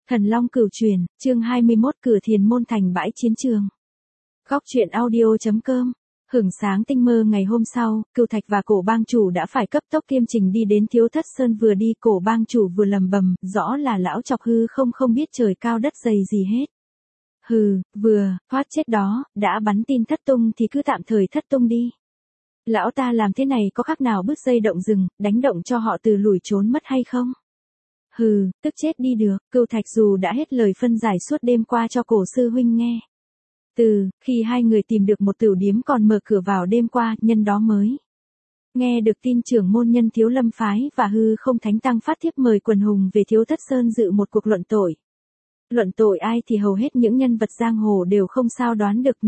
Thần Long Cửu Truyền, chương 21 Cửa Thiền Môn thành bãi chiến trường. Góc truyện audio.com. Hưởng sáng tinh mơ ngày hôm sau, Cửu Thạch và Cổ Bang chủ đã phải cấp tốc kiêm trình đi đến Thiếu Thất Sơn. Vừa đi, Cổ Bang chủ vừa lầm bầm, rõ là lão chọc hư không biết trời cao đất dày gì hết. Hừ, vừa thoát chết đó, đã bắn tin thất tung thì cứ tạm thời thất tung đi. Lão ta làm thế này có khác nào bứt dây động rừng, đánh động cho họ từ lùi trốn mất hay không? Hừ, tức chết đi được. Cửu Thạch dù đã hết lời phân giải suốt đêm qua cho Cổ sư huynh nghe. Từ khi hai người tìm được một tửu điếm còn mở cửa vào đêm qua, nhân đó mới nghe được tin trưởng môn nhân Thiếu Lâm phái và Hư Không Thánh Tăng phát thiếp mời quần hùng về Thiếu Thất Sơn dự một cuộc luận tội. Luận tội ai thì hầu hết những nhân vật giang hồ đều không sao đoán được,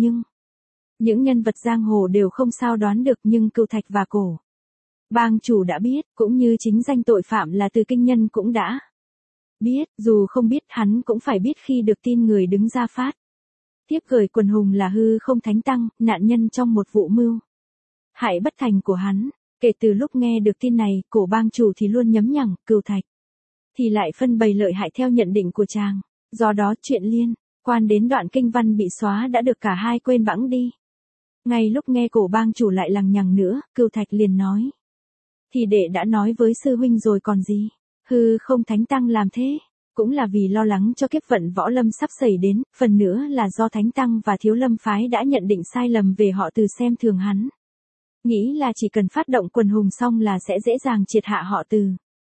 nhưng Cửu Thạch và Cổ Bang chủ đã biết, cũng như chính danh tội phạm là Từ Kinh Nhân cũng đã biết, dù không biết hắn cũng phải biết khi được tin người đứng ra phát tiếp gửi quần hùng là Hư Không Thánh Tăng, nạn nhân trong một vụ mưu hại bất thành của hắn. Kể từ lúc nghe được tin này, Cổ Bang chủ thì luôn nhấm nhằng, Cửu Thạch thì lại phân bày lợi hại theo nhận định của chàng. Do đó chuyện liên quan đến đoạn kinh văn bị xóa đã được cả hai quên bẵng đi. Ngay lúc nghe Cổ Bang chủ lại lằng nhằng nữa, Cửu Thạch liền nói: thì đệ đã nói với sư huynh rồi còn gì. Hư Không Thánh Tăng làm thế cũng là vì lo lắng cho kiếp vận võ lâm sắp xảy đến, phần nữa là do Thánh Tăng và Thiếu Lâm phái đã nhận định sai lầm về họ Từ, xem thường hắn, nghĩ là chỉ cần phát động quần hùng xong là sẽ dễ dàng triệt hạ họ Từ.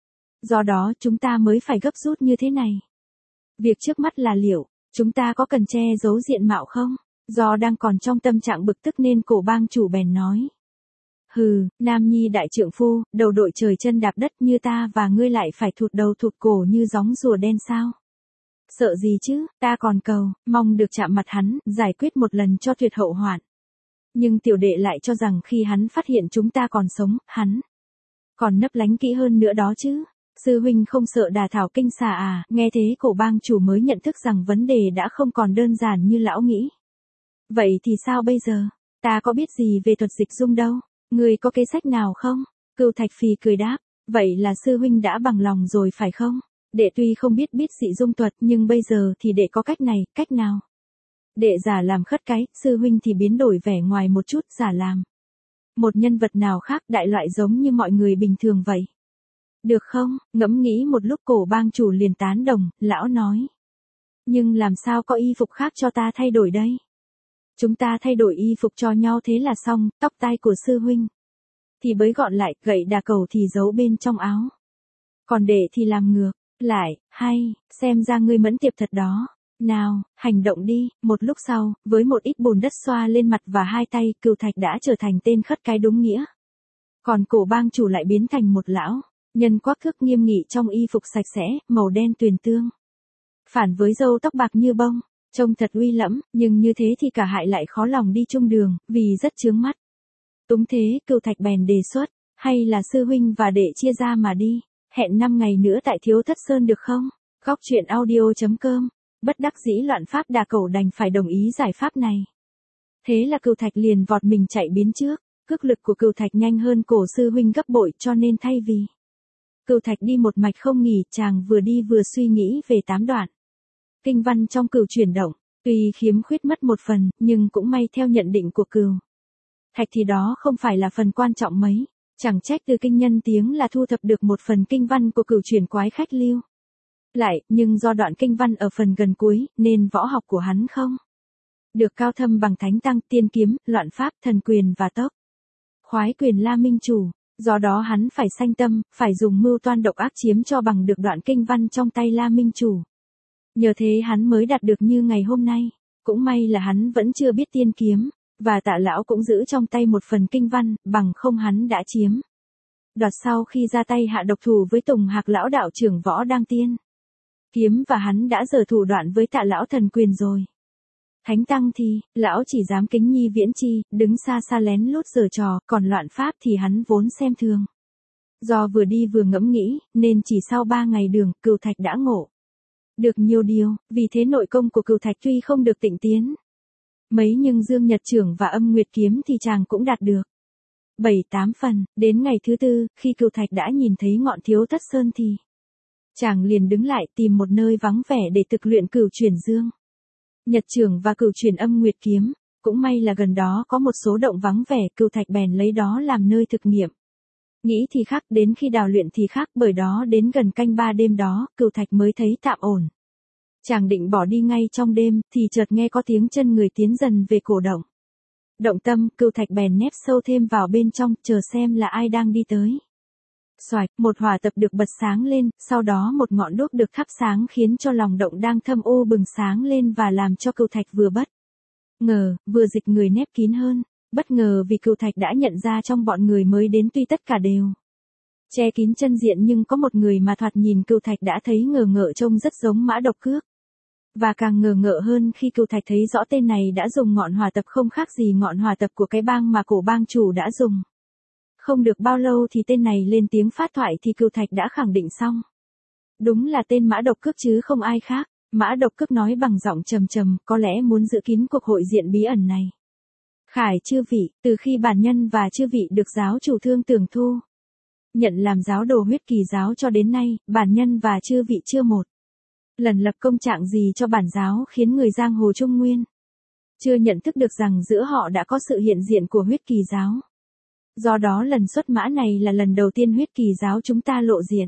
Do đó chúng ta mới phải gấp rút như thế này. Việc trước mắt là liệu chúng ta có cần che giấu diện mạo không? Do đang còn trong tâm trạng bực tức nên Cổ Bang chủ bèn nói: hừ, nam nhi đại trượng phu, đầu đội trời chân đạp đất như ta và ngươi lại phải thụt đầu thụt cổ như gióng rùa đen sao? Sợ gì chứ, ta còn mong được chạm mặt hắn, giải quyết một lần cho tuyệt hậu hoạn. Nhưng tiểu đệ lại cho rằng khi hắn phát hiện chúng ta còn sống, hắn còn nấp lánh kỹ hơn nữa đó chứ. Sư huynh không sợ đả thảo kinh xà à? Nghe thế Cổ Bang chủ mới nhận thức rằng vấn đề đã không còn đơn giản như lão nghĩ. Vậy thì sao bây giờ? Ta có biết gì về thuật dịch dung đâu. Ngươi có kế sách nào không? Cửu Thạch phì cười đáp: vậy là sư huynh đã bằng lòng rồi phải không? Đệ tuy không biết dị dung thuật, nhưng bây giờ thì đệ có cách này. Cách nào? Đệ giả làm khất cái, sư huynh thì biến đổi vẻ ngoài một chút, giả làm một nhân vật nào khác, đại loại giống như mọi người bình thường vậy. Được không? Ngẫm nghĩ một lúc Cổ Bang chủ liền tán đồng, lão nói: nhưng làm sao có y phục khác cho ta thay đổi đây? Chúng ta thay đổi y phục cho nhau thế là xong. Tóc tai của sư huynh thì bới gọn lại, gậy đà cầu thì giấu bên trong áo, còn đệ thì làm ngược lại. Hay, xem ra ngươi mẫn tiệp thật đó. Nào, hành động đi. Một lúc sau, với một ít bùn đất xoa lên mặt và hai tay, Cửu Thạch đã trở thành tên khất cái đúng nghĩa. Còn Cổ Bang chủ lại biến thành một lão nhân quắc thước nghiêm nghị trong y phục sạch sẽ, màu đen tuyền tương, phản với râu tóc bạc như bông, trông thật uy lẫm, nhưng như thế thì cả hai lại khó lòng đi chung đường, vì rất chướng mắt. Túng thế, Cửu Thạch bèn đề xuất: hay là sư huynh và đệ chia ra mà đi, hẹn 5 ngày nữa tại Thiếu Thất Sơn được không? Góc truyện audio.com. Bất đắc dĩ Loạn Pháp Đà Cẩu đành phải đồng ý giải pháp này. Thế là Cửu Thạch liền vọt mình chạy biến trước. Cước lực của Cửu Thạch nhanh hơn Cổ sư huynh gấp bội, cho nên thay vì Cửu Thạch đi một mạch không nghỉ, chàng vừa đi vừa suy nghĩ về 8 đoạn kinh văn trong Cửu Chuyển Động. Tuy khiếm khuyết mất một phần, nhưng cũng may theo nhận định của Cửu Thạch thì đó không phải là phần quan trọng mấy. Chẳng trách Từ Kinh Nhân tiếng là thu thập được một phần kinh văn của Cửu Chuyển Quái Khách lưu lại, nhưng do đoạn kinh văn ở phần gần cuối, nên võ học của hắn không được cao thâm bằng Thánh Tăng, Tiên Kiếm, Loạn Pháp, Thần Quyền và Tốc Khoái Quyền La Minh Chủ. Do đó hắn phải sanh tâm, phải dùng mưu toan độc ác chiếm cho bằng được đoạn kinh văn trong tay La Minh Chủ. Nhờ thế hắn mới đạt được như ngày hôm nay. Cũng may là hắn vẫn chưa biết Tiên Kiếm, và Tạ lão cũng giữ trong tay một phần kinh văn, bằng không hắn đã chiếm đoạt sau khi ra tay hạ độc thủ với Tùng Hạc lão đạo trưởng Võ Đăng Tiên Kiếm, và hắn đã giở thủ đoạn với Tạ lão Thần Quyền rồi. Thánh Tăng thì, lão chỉ dám kính nhi viễn chi, đứng xa xa lén lút giở trò, còn Loạn Pháp thì hắn vốn xem thường. Do vừa đi vừa ngẫm nghĩ, nên chỉ sau 3 ngày đường, Cửu Thạch đã ngộ được nhiều điều. Vì thế nội công của Cửu Thạch tuy không được tịnh tiến mấy, nhưng Dương Nhật Trưởng và Âm Nguyệt Kiếm thì chàng cũng đạt được 7-8 phần. Đến ngày thứ tư, khi Cửu Thạch đã nhìn thấy ngọn Thiếu Thất Sơn thì Chàng liền đứng lại tìm một nơi vắng vẻ để thực luyện cửu chuyển dương. Nhật trưởng và cửu chuyển âm nguyệt kiếm, cũng may là gần đó có một số động vắng vẻ, Cửu Thạch bèn lấy đó làm nơi thực nghiệm. Nghĩ thì khác, đến khi đào luyện thì khác, bởi đó đến gần canh 3 đêm đó, Cửu Thạch mới thấy tạm ổn. Chàng định bỏ đi ngay trong đêm, thì chợt nghe có tiếng chân người tiến dần về cổ động. Động tâm, Cửu Thạch bèn nép sâu thêm vào bên trong, chờ xem là ai đang đi tới. Xoạch, một hỏa tập được bật sáng lên, sau đó một ngọn đuốc được thắp sáng khiến cho lòng động đang thâm u bừng sáng lên và làm cho Cửu Thạch vừa bất ngờ, vừa dịch người nép kín hơn. Bất ngờ vì Cửu Thạch đã nhận ra trong bọn người mới đến tuy tất cả đều che kín chân diện nhưng có một người mà thoạt nhìn Cửu Thạch đã thấy ngờ ngợ trông rất giống Mã Độc Cước. Và càng ngờ ngợ hơn khi Cửu Thạch thấy rõ tên này đã dùng ngọn hỏa tập không khác gì ngọn hỏa tập của cái bang mà cổ bang chủ đã dùng. Không được bao lâu thì tên này lên tiếng phát thoại thì Cửu Thạch đã khẳng định xong. Đúng là tên Mã Độc Cước chứ không ai khác. Mã Độc Cước nói bằng giọng trầm trầm, có lẽ muốn giữ kín cuộc hội diện bí ẩn này. Khải chư vị, từ khi bản nhân và chư vị được giáo chủ Thương Tưởng thu nhận làm giáo đồ Huyết Kỳ giáo cho đến nay, bản nhân và chư vị chưa một lần lập công trạng gì cho bản giáo khiến người giang hồ Trung Nguyên chưa nhận thức được rằng giữa họ đã có sự hiện diện của Huyết Kỳ giáo. Do đó lần xuất mã này là lần đầu tiên Huyết Kỳ giáo chúng ta lộ diện.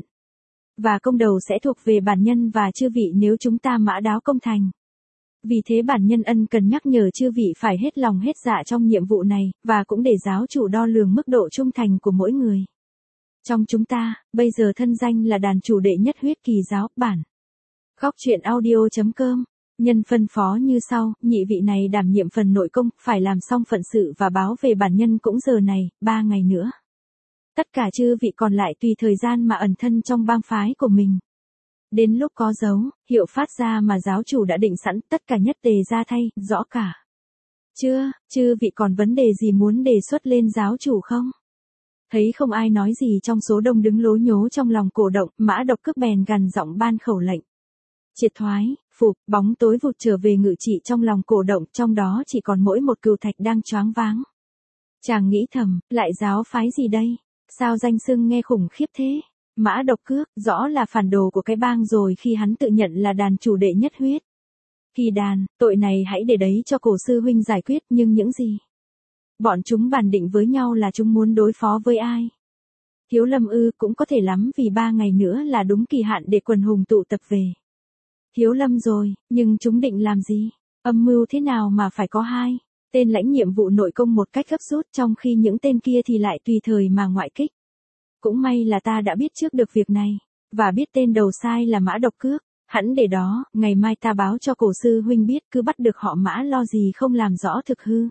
Và công đầu sẽ thuộc về bản nhân và chư vị nếu chúng ta mã đáo công thành. Vì thế bản nhân ân cần nhắc nhở chư vị phải hết lòng hết dạ trong nhiệm vụ này, và cũng để giáo chủ đo lường mức độ trung thành của mỗi người. Trong chúng ta, bây giờ thân danh là đàn chủ đệ nhất Huyết Kỳ giáo, bản. Góc truyện audio.com. Nhân phân phó như sau, nhị vị này đảm nhiệm phần nội công, phải làm xong phận sự và báo về bản nhân cũng giờ này, 3 ngày nữa. Tất cả chư vị còn lại tùy thời gian mà ẩn thân trong bang phái của mình. Đến lúc có dấu, hiệu phát ra mà giáo chủ đã định sẵn, tất cả nhất tề ra thay, rõ cả. Chưa, chư vị còn vấn đề gì muốn đề xuất lên giáo chủ không? Thấy không ai nói gì trong số đông đứng lố nhố trong lòng cổ động, Mã Độc Cước bèn gằn giọng ban khẩu lệnh. Triệt thoái, phục, bóng tối vụt trở về ngự trị trong lòng cổ động, trong đó chỉ còn mỗi một Cửu Thạch đang choáng váng. Chàng nghĩ thầm, lại giáo phái gì đây? Sao danh xưng nghe khủng khiếp thế? Mã Độc Cước, rõ là phản đồ của cái bang rồi khi hắn tự nhận là đàn chủ đệ nhất Huyết Kỳ đàn, tội này hãy để đấy cho cổ sư huynh giải quyết, nhưng những gì? Bọn chúng bàn định với nhau là chúng muốn đối phó với ai? Thiếu Lâm ư, cũng có thể lắm vì 3 ngày nữa là đúng kỳ hạn để quần hùng tụ tập về Thiếu Lâm rồi, nhưng chúng định làm gì? Âm mưu thế nào mà phải có 2 tên lãnh nhiệm vụ nội công một cách gấp rút, trong khi những tên kia thì lại tùy thời mà ngoại kích. Cũng may là ta đã biết trước được việc này, và biết tên đầu sai là Mã Độc Cước. Hẵn để đó, ngày mai ta báo cho cổ sư huynh biết, cứ bắt được họ Mã lo gì không làm rõ thực hư.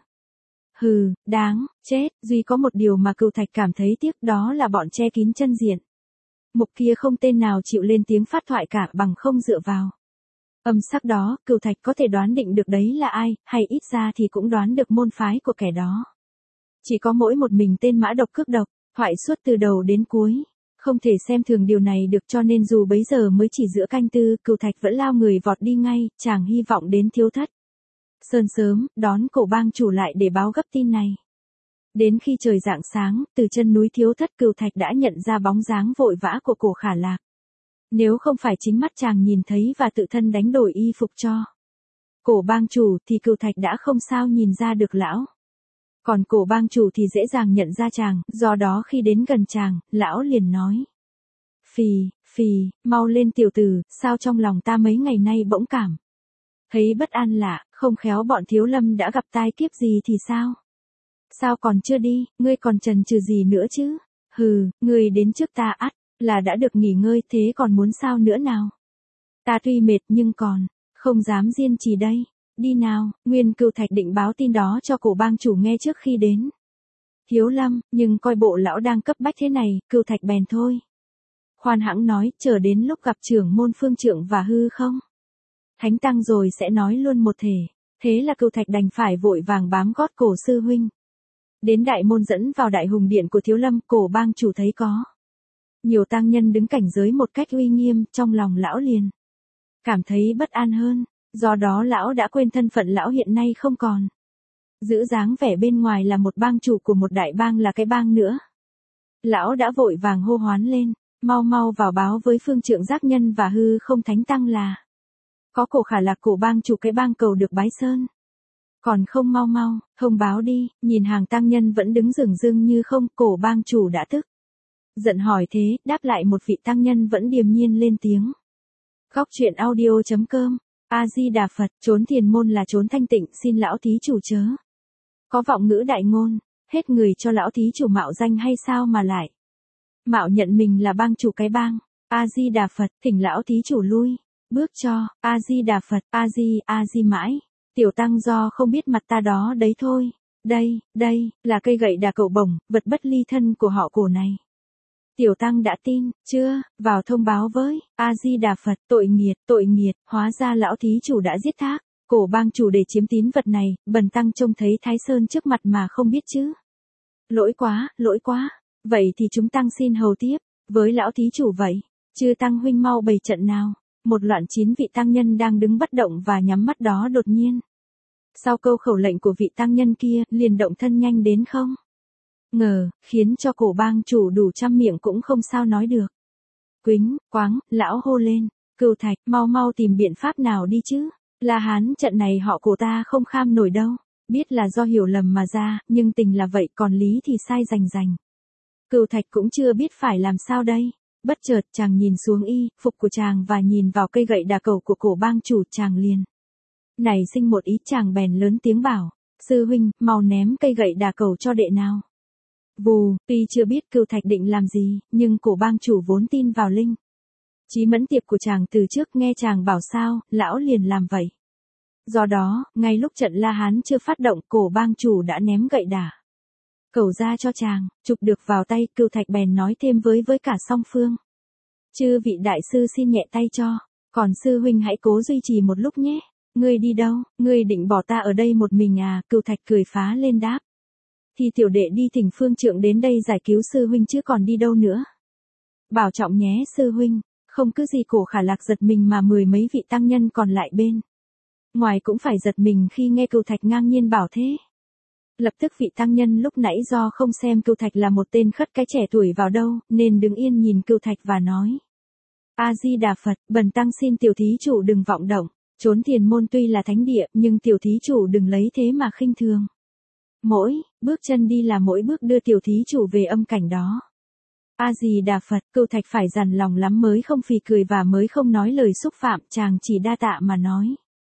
Hừ, đáng chết. Duy có một điều mà Cửu Thạch cảm thấy tiếc, đó là bọn che kín chân diện. Mục kia không tên nào chịu lên tiếng phát thoại cả, bằng không dựa vào âm sắc đó, Cửu Thạch có thể đoán định được đấy là ai, hay ít ra thì cũng đoán được môn phái của kẻ đó. Chỉ có mỗi một mình tên Mã Độc Cước độc, thoại suốt từ đầu đến cuối. Không thể xem thường điều này được, cho nên dù bấy giờ mới chỉ giữa canh tư, Cửu Thạch vẫn lao người vọt đi ngay, chàng hy vọng đến Thiếu Thất Sơn sớm, đón cổ bang chủ lại để báo gấp tin này. Đến khi trời rạng sáng, từ chân núi Thiếu Thất, Cửu Thạch đã nhận ra bóng dáng vội vã của cổ Khả Lạc. Nếu không phải chính mắt chàng nhìn thấy và tự thân đánh đổi y phục cho cổ bang chủ thì Cửu Thạch đã không sao nhìn ra được lão. Còn cổ bang chủ thì dễ dàng nhận ra chàng, do đó khi đến gần chàng, lão liền nói. Phì, mau lên tiểu tử, sao trong lòng ta mấy ngày nay bỗng cảm thấy bất an lạ, không khéo bọn Thiếu Lâm đã gặp tai kiếp gì thì sao? Sao còn chưa đi, ngươi còn chần chừ gì nữa chứ? Hừ, ngươi đến trước ta ắt là đã được nghỉ ngơi, thế còn muốn sao nữa nào? Ta tuy mệt nhưng còn không dám diên trì đây. Đi nào, Nguyên Cửu Thạch định báo tin đó cho cổ bang chủ nghe trước khi đến Thiếu Lâm, nhưng coi bộ lão đang cấp bách thế này, Cửu Thạch bèn thôi. Khoan hãng nói, chờ đến lúc gặp trưởng môn Phương Trượng và Hư không Thánh Tăng rồi sẽ nói luôn một thể. Thế là Cửu Thạch đành phải vội vàng bám gót cổ sư huynh. Đến đại môn dẫn vào đại hùng điện của Thiếu Lâm, cổ bang chủ thấy có nhiều tăng nhân đứng cảnh giới một cách uy nghiêm, trong lòng lão liền cảm thấy bất an hơn. Do đó lão đã quên thân phận lão hiện nay không còn giữ dáng vẻ bên ngoài là một bang chủ của một đại bang là cái bang nữa. Lão đã vội vàng hô hoán lên, mau mau vào báo với phương trượng giác nhân và hư không thánh tăng là có cổ khả lạc cổ bang chủ cái bang cầu được bái sơn. Còn không mau mau, thông báo đi, nhìn hàng tăng nhân vẫn đứng dửng dưng như không, cổ bang chủ đã tức. Giận hỏi thế, đáp lại một vị tăng nhân vẫn điềm nhiên lên tiếng. Góc truyện audio.com, A-di-đà Phật, trốn thiền môn là trốn thanh tịnh, xin lão thí chủ chớ. Có vọng ngữ đại ngôn, hết người cho lão thí chủ mạo danh hay sao mà lại. Mạo nhận mình là bang chủ cái bang, A-di-đà Phật, thỉnh lão thí chủ lui, bước cho, A-di-đà Phật, A-di mãi. Tiểu tăng do không biết mặt ta đó đấy thôi. Đây, là cây gậy đà cậu bổng, vật bất ly thân của họ cổ này. Tiểu tăng đã tin, chưa, vào thông báo với, A-di-đà Phật, tội nghiệt, hóa ra lão thí chủ đã giết thác, cổ bang chủ để chiếm tín vật này, bần tăng trông thấy Thái Sơn trước mặt mà không biết chứ. Lỗi quá, vậy thì chúng tăng xin hầu tiếp, với lão thí chủ vậy, chư tăng huynh mau bày trận nào. Một loạt 9 vị tăng nhân đang đứng bất động và nhắm mắt đó đột nhiên. Sau câu khẩu lệnh của vị tăng nhân kia, liền động thân nhanh đến không ngờ, khiến cho cổ bang chủ đủ trăm miệng cũng không sao nói được. Quính, quáng, lão hô lên, Cửu Thạch, mau tìm biện pháp nào đi chứ. La Hán trận này họ cổ ta không kham nổi đâu. Biết là do hiểu lầm mà ra, nhưng tình là vậy còn lý thì sai rành. Cửu Thạch cũng chưa biết phải làm sao đây. Bất chợt chàng nhìn xuống y phục của chàng và nhìn vào cây gậy đà cầu của cổ bang chủ, chàng liền nảy sinh một ý, chàng bèn lớn tiếng bảo, sư huynh, mau ném cây gậy đà cầu cho đệ nào. Vù, tuy chưa biết Cửu Thạch định làm gì, nhưng cổ bang chủ vốn tin vào linh trí mẫn tiệp của chàng từ trước, nghe chàng bảo sao, lão liền làm vậy. Do đó, ngay lúc trận La Hán chưa phát động, cổ bang chủ đã ném gậy đà cầu ra cho chàng, chụp được vào tay. Cửu Thạch bèn nói thêm với cả song phương. Chư vị đại sư xin nhẹ tay cho, còn sư huynh hãy cố duy trì một lúc nhé. Ngươi đi đâu, ngươi định bỏ ta ở đây một mình à? Cửu Thạch cười phá lên đáp. Thì tiểu đệ đi thỉnh phương trượng đến đây giải cứu sư huynh chứ còn đi đâu nữa. Bảo trọng nhé sư huynh, không cứ gì. Cổ khả lạc giật mình mà 10 mấy vị tăng nhân còn lại bên ngoài cũng phải giật mình khi nghe Cửu Thạch ngang nhiên bảo thế. Lập tức vị tăng nhân lúc nãy do không xem Cửu Thạch là một tên khất cái trẻ tuổi vào đâu, nên đứng yên nhìn Cửu Thạch và nói. A-di-đà Phật, bần tăng xin tiểu thí chủ đừng vọng động, trốn thiền môn tuy là thánh địa, nhưng tiểu thí chủ đừng lấy thế mà khinh thường. Mỗi bước chân đi là mỗi bước đưa tiểu thí chủ về âm cảnh đó. A-di-đà Phật, Cửu Thạch phải dằn lòng lắm mới không phì cười và mới không nói lời xúc phạm, chàng chỉ đa tạ mà nói.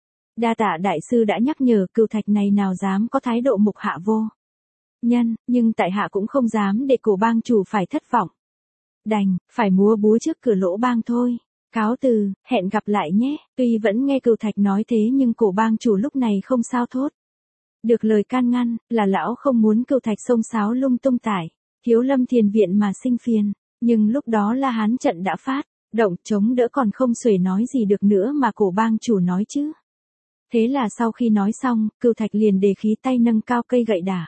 Đa tạ đại sư đã nhắc nhở. Cửu Thạch này nào dám có thái độ mục hạ vô nhân, nhưng tại hạ cũng không dám để cổ bang chủ phải thất vọng. Đành phải múa búa trước cửa lỗ bang thôi. Cáo từ, hẹn gặp lại nhé. Tuy vẫn nghe Cửu Thạch nói thế nhưng cổ bang chủ lúc này không sao thốt được lời can ngăn, là lão không muốn Cửu Thạch xông xáo lung tung tải Thiếu Lâm thiền viện mà sinh phiền. Nhưng lúc đó La Hán trận đã phát động, chống đỡ còn không xuể nói gì được nữa mà cổ bang chủ nói chứ. Thế là sau khi nói xong, Cửu Thạch liền đề khí tay nâng cao cây gậy đà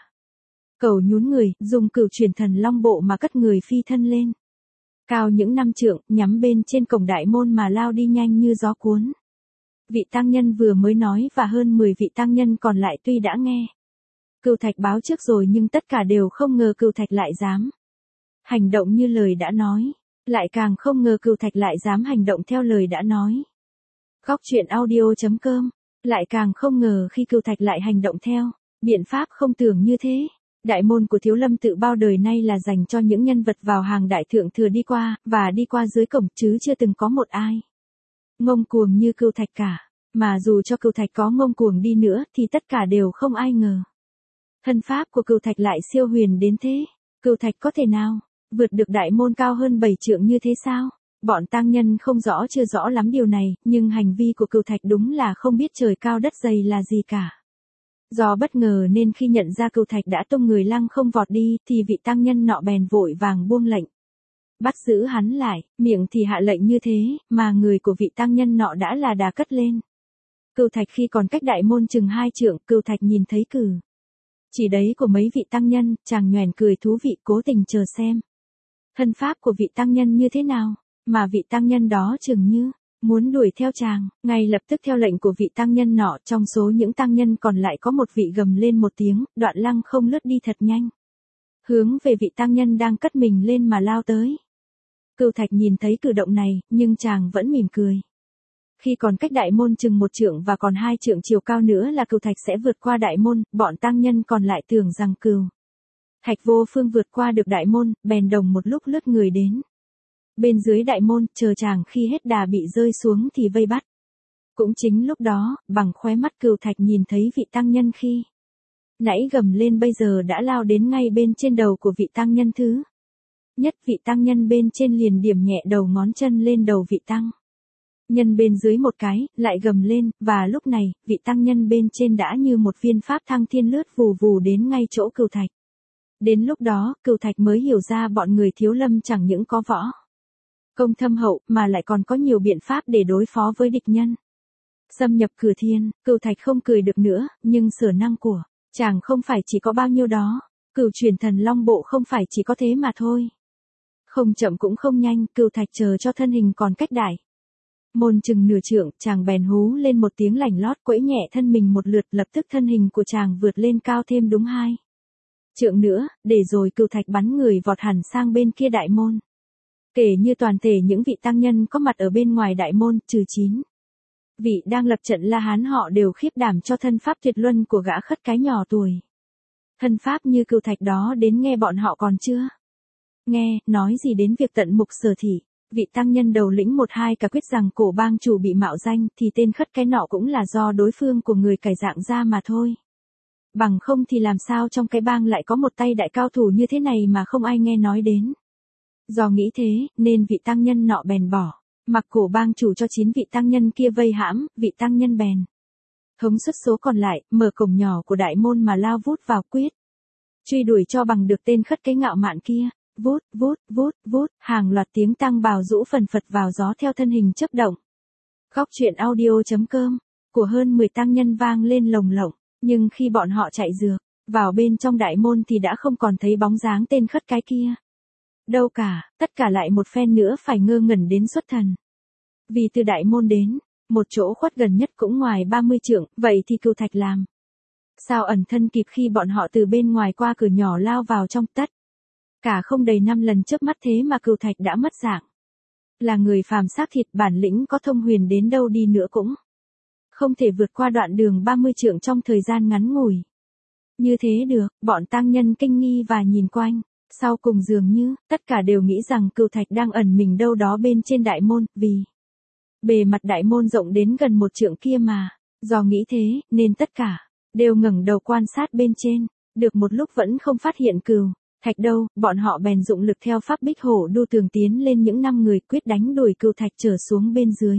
cầu nhún người, dùng Cửu Truyền Thần Long Bộ mà cất người phi thân lên cao những 5 trượng, nhắm bên trên cổng đại môn mà lao đi nhanh như gió cuốn. Vị tăng nhân vừa mới nói và hơn 10 vị tăng nhân còn lại tuy đã nghe Cửu Thạch báo trước rồi nhưng tất cả đều không ngờ Cửu Thạch lại dám hành động như lời đã nói, lại càng không ngờ Cửu Thạch lại dám hành động theo lời đã nói. Góc truyện audio.com, lại càng không ngờ khi Cửu Thạch lại hành động theo biện pháp không tưởng như thế. Đại môn của Thiếu Lâm tự bao đời nay là dành cho những nhân vật vào hàng đại thượng thừa đi qua, và đi qua dưới cổng, chứ chưa từng có một ai ngông cuồng như Cửu Thạch cả. Mà dù cho Cửu Thạch có ngông cuồng đi nữa thì tất cả đều không ai ngờ thân pháp của Cửu Thạch lại siêu huyền đến thế. Cửu Thạch có thể nào vượt được đại môn cao hơn 7 trượng như thế sao? Bọn tăng nhân không rõ chưa rõ lắm điều này, nhưng hành vi của Cửu Thạch đúng là không biết trời cao đất dày là gì cả. Do bất ngờ nên khi nhận ra Cửu Thạch đã tung người lăng không vọt đi, thì vị tăng nhân nọ bèn vội vàng buông lệnh bắt giữ hắn lại, miệng thì hạ lệnh như thế, mà người của vị tăng nhân nọ đã là đà cất lên. Cửu Thạch khi còn cách đại môn chừng 2 trượng, Cửu Thạch nhìn thấy cử chỉ đấy của mấy vị tăng nhân, chàng nhoẻn cười thú vị, cố tình chờ xem thân pháp của vị tăng nhân như thế nào, mà vị tăng nhân đó chừng như muốn đuổi theo chàng. Ngay lập tức theo lệnh của vị tăng nhân nọ, trong số những tăng nhân còn lại có một vị gầm lên một tiếng, đoạn lăng không lướt đi thật nhanh, hướng về vị tăng nhân đang cất mình lên mà lao tới. Cửu Thạch nhìn thấy cử động này, nhưng chàng vẫn mỉm cười. Khi còn cách đại môn chừng 1 trượng và còn 2 trượng chiều cao nữa là Cửu Thạch sẽ vượt qua đại môn, bọn tăng nhân còn lại tưởng rằng Cửu Thạch vô phương vượt qua được đại môn, bèn đồng một lúc lướt người đến bên dưới đại môn, chờ chàng khi hết đà bị rơi xuống thì vây bắt. Cũng chính lúc đó, bằng khóe mắt Cửu Thạch nhìn thấy vị tăng nhân khi nãy gầm lên bây giờ đã lao đến ngay bên trên đầu của vị tăng nhân thứ nhất. Vị tăng nhân bên trên liền điểm nhẹ đầu ngón chân lên đầu vị tăng nhân bên dưới một cái, lại gầm lên, và lúc này, vị tăng nhân bên trên đã như một viên pháp thăng thiên lướt vù vù đến ngay chỗ Cửu Thạch. Đến lúc đó, Cửu Thạch mới hiểu ra bọn người Thiếu Lâm chẳng những có võ công thâm hậu, mà lại còn có nhiều biện pháp để đối phó với địch nhân. Xâm nhập Cửa Thiên, Cửu Thạch không cười được nữa, nhưng sở năng của chàng không phải chỉ có bao nhiêu đó. Cửu Chuyển Thần Long Bộ không phải chỉ có thế mà thôi. Không chậm cũng không nhanh, Cửu Thạch chờ cho thân hình còn cách đại môn chừng nửa trượng, chàng bèn hú lên một tiếng lành lót, quẫy nhẹ thân mình một lượt, lập tức thân hình của chàng vượt lên cao thêm đúng 2 trượng nữa, để rồi Cửu Thạch bắn người vọt hẳn sang bên kia đại môn. Kể như toàn thể những vị tăng nhân có mặt ở bên ngoài đại môn, trừ 9 vị đang lập trận La Hán, họ đều khiếp đảm cho thân pháp tuyệt luân của gã khất cái nhỏ tuổi. Thân pháp như Cửu Thạch đó đến nghe bọn họ còn chưa nghe, nói gì đến việc tận mục sở thị. Vị tăng nhân đầu lĩnh 1-2 cả quyết rằng cổ bang chủ bị mạo danh thì tên khất cái nọ cũng là do đối phương của người cải dạng ra mà thôi. Bằng không thì làm sao trong cái bang lại có một tay đại cao thủ như thế này mà không ai nghe nói đến. Do nghĩ thế, nên vị tăng nhân nọ bèn bỏ mặc cổ bang chủ cho 9 vị tăng nhân kia vây hãm, vị tăng nhân bèn thống suất số còn lại, mở cổng nhỏ của đại môn mà lao vút vào quyết truy đuổi cho bằng được tên khất cái ngạo mạn kia. Vút, vút, vút, vút, hàng loạt tiếng tăng bào rũ phần phật vào gió theo thân hình chớp động. Góc truyện audio.com của hơn 10 tăng nhân vang lên lồng lộng, nhưng khi bọn họ chạy dược vào bên trong đại môn thì đã không còn thấy bóng dáng tên khất cái kia đâu cả, tất cả lại một phen nữa phải ngơ ngẩn đến xuất thần. Vì từ đại môn đến một chỗ khuất gần nhất cũng ngoài 30 trượng, vậy thì Cửu Thạch làm sao ẩn thân kịp khi bọn họ từ bên ngoài qua cửa nhỏ lao vào trong. Tất cả không đầy 5 lần chớp mắt thế mà Cửu Thạch đã mất dạng. Là người phàm xác thịt, bản lĩnh có thông huyền đến đâu đi nữa cũng không thể vượt qua đoạn đường 30 trượng trong thời gian ngắn ngủi như thế được. Bọn tăng nhân kinh nghi và nhìn quanh, sau cùng dường như tất cả đều nghĩ rằng Cửu Thạch đang ẩn mình đâu đó bên trên đại môn, vì bề mặt đại môn rộng đến gần 1 trượng kia mà. Do nghĩ thế, nên tất cả đều ngẩng đầu quan sát bên trên, được một lúc vẫn không phát hiện Cửu Thạch đâu, bọn họ bèn dụng lực theo pháp bích hổ đu tường tiến lên những 5 người, quyết đánh đuổi Cửu Thạch trở xuống bên dưới.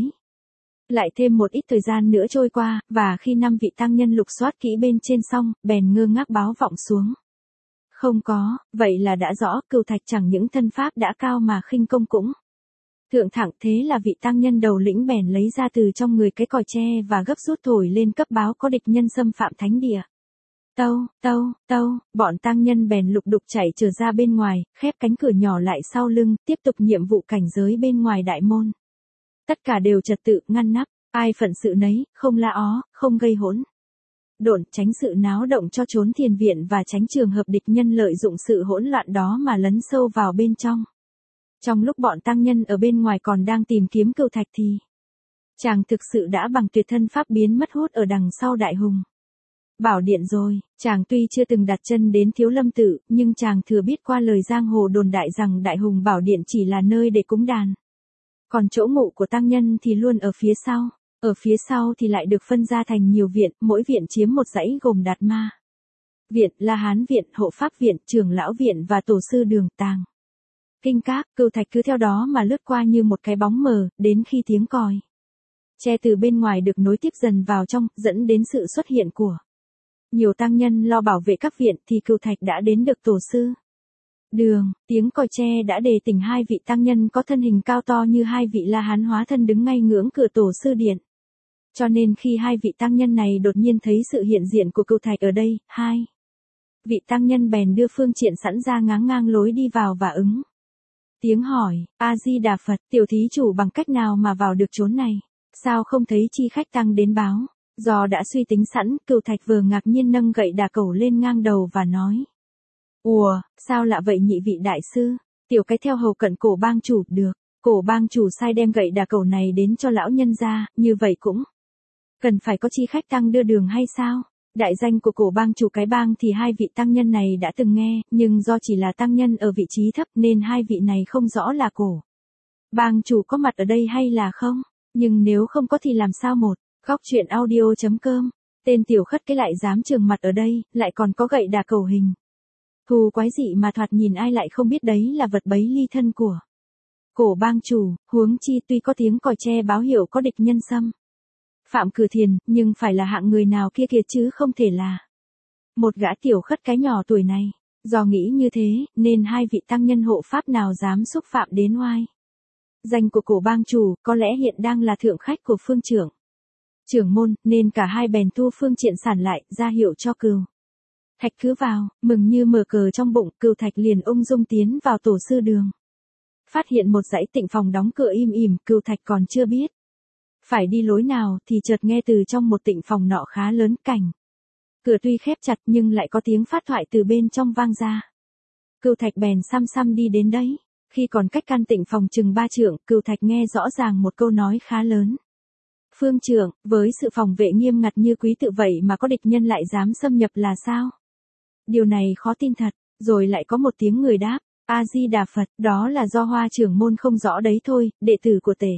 Lại thêm một ít thời gian nữa trôi qua, và khi 5 vị tăng nhân lục soát kỹ bên trên xong, bèn ngơ ngác báo vọng xuống. Không có, vậy là đã rõ, Cửu Thạch chẳng những thân pháp đã cao mà khinh công cũng thượng thẳng. Thế là vị tăng nhân đầu lĩnh bèn lấy ra từ trong người cái còi tre và gấp rút thổi lên cấp báo có địch nhân xâm phạm thánh địa. Tâu, tâu, tâu, bọn tăng nhân bèn lục đục chạy trở ra bên ngoài, khép cánh cửa nhỏ lại sau lưng, tiếp tục nhiệm vụ cảnh giới bên ngoài đại môn. Tất cả đều trật tự, ngăn nắp, ai phận sự nấy, không la ó, không gây hỗn độn, tránh sự náo động cho trốn thiền viện và tránh trường hợp địch nhân lợi dụng sự hỗn loạn đó mà lấn sâu vào bên trong. Trong lúc bọn tăng nhân ở bên ngoài còn đang tìm kiếm Cửu Thạch thì chàng thực sự đã bằng tuyệt thân pháp biến mất hút ở đằng sau Đại Hùng Bảo Điện rồi. Chàng tuy chưa từng đặt chân đến Thiếu Lâm Tự, nhưng chàng thừa biết qua lời giang hồ đồn đại rằng Đại Hùng Bảo Điện chỉ là nơi để cúng đàn. Còn chỗ ngụ của tăng nhân thì luôn ở phía sau. Ở phía sau thì lại được phân ra thành nhiều viện, mỗi viện chiếm một dãy gồm Đạt Ma Viện, La Hán Viện, Hộ Pháp Viện, Trưởng Lão Viện và Tổ Sư Đường Tàng Kinh Các. Cửu Thạch cứ theo đó mà lướt qua như một cái bóng mờ, đến khi tiếng còi tre từ bên ngoài được nối tiếp dần vào trong, dẫn đến sự xuất hiện của nhiều tăng nhân lo bảo vệ các viện, thì Cửu Thạch đã đến được Tổ Sư Đường. Tiếng còi tre đã đề tỉnh 2 vị tăng nhân có thân hình cao to như 2 vị La Hán hóa thân đứng ngay ngưỡng cửa Tổ Sư Điện. Cho nên khi 2 vị tăng nhân này đột nhiên thấy sự hiện diện của Cửu Thạch ở đây, 2 vị tăng nhân bèn đưa phương tiện sẵn ra ngáng ngang lối đi vào và ứng tiếng hỏi: A-di-đà Phật, tiểu thí chủ bằng cách nào mà vào được chốn này? Sao không thấy chi khách tăng đến báo? Do đã suy tính sẵn, Cửu Thạch vừa ngạc nhiên nâng gậy đà cẩu lên ngang đầu và nói: Ủa, sao lạ vậy nhị vị đại sư? Tiểu cái theo hầu cận cổ bang chủ, được. Cổ bang chủ sai đem gậy đà cầu này đến cho lão nhân gia, như vậy cũng cần phải có chi khách tăng đưa đường hay sao? Đại danh của cổ bang chủ cái bang thì hai vị tăng nhân này đã từng nghe, nhưng do chỉ là tăng nhân ở vị trí thấp nên hai vị này không rõ là cổ bang chủ có mặt ở đây hay là không. Nhưng nếu không có thì làm sao một. Góc truyện audio.com. Tên tiểu khất cái lại dám trường mặt ở đây, lại còn có gậy đà cầu hình thù quái dị mà thoạt nhìn ai lại không biết đấy là vật bấy ly thân của cổ bang chủ, huống chi tuy có tiếng còi tre báo hiệu có địch nhân xâm phạm cửa thiền, nhưng phải là hạng người nào kia chứ không thể là một gã tiểu khất cái nhỏ tuổi này. Do nghĩ như thế, nên hai vị tăng nhân hộ pháp nào dám xúc phạm đến oai danh của cổ bang chủ, có lẽ hiện đang là thượng khách của phương trưởng môn, nên cả hai bèn thu phương triện sản lại, ra hiệu cho Cừu Thạch cứ vào. Mừng như mở cờ trong bụng, Cừu Thạch liền ung dung tiến vào tổ sư đường. Phát hiện một dãy tịnh phòng đóng cửa im ỉm, Cừu Thạch còn chưa biết phải đi lối nào thì chợt nghe từ trong một tịnh phòng nọ khá lớn, cảnh cửa tuy khép chặt nhưng lại có tiếng phát thoại từ bên trong vang ra. Cừu Thạch bèn xăm xăm đi đến đấy. Khi còn cách căn tịnh phòng chừng 3 trượng, Cừu Thạch nghe rõ ràng một câu nói khá lớn. Phương trưởng, với sự phòng vệ nghiêm ngặt như quý tự vậy mà có địch nhân lại dám xâm nhập là sao? Điều này khó tin thật. Rồi lại có một tiếng người đáp, A-di-đà Phật, đó là do Hoa trưởng môn không rõ đấy thôi, đệ tử của Tề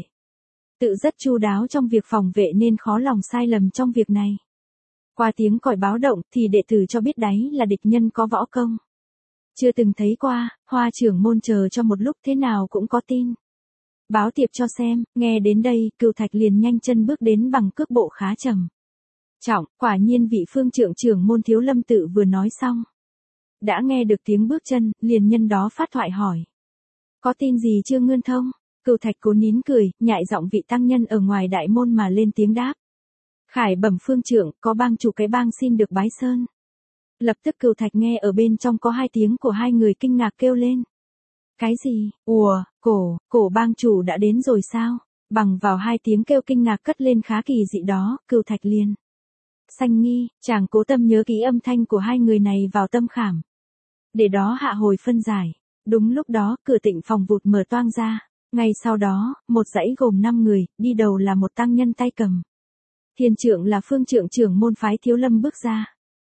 tự rất chu đáo trong việc phòng vệ nên khó lòng sai lầm trong việc này. Qua tiếng còi báo động thì đệ tử cho biết đấy là địch nhân có võ công chưa từng thấy qua. Hoa trưởng môn chờ cho một lúc thế nào cũng có tin báo tiệp cho xem. Nghe đến đây, Cừu Thạch liền nhanh chân bước đến bằng cước bộ khá trầm trọng. Quả nhiên vị phương trưởng môn Thiếu Lâm tự vừa nói xong, đã nghe được tiếng bước chân, liền nhân đó phát thoại hỏi. Có tin gì chưa Ngươn Thông? Cừu Thạch cố nín cười, nhại giọng vị tăng nhân ở ngoài đại môn mà lên tiếng đáp. Khải bẩm phương trưởng, có bang chủ cái bang xin được bái sơn. Lập tức Cừu Thạch nghe ở bên trong có hai tiếng của hai người kinh ngạc kêu lên. Cái gì? Ùa, cổ bang chủ đã đến rồi sao? Bằng vào hai tiếng kêu kinh ngạc cất lên khá kỳ dị đó, Cừu Thạch liền sanh nghi, chàng cố tâm nhớ kỹ âm thanh của hai người này vào tâm khảm, để đó hạ hồi phân giải. Đúng lúc đó, cửa tịnh phòng vụt mở toang ra. Ngay sau đó, một dãy gồm 5 người, đi đầu là một tăng nhân tay cầm thiền trượng là phương trưởng môn phái Thiếu Lâm bước ra.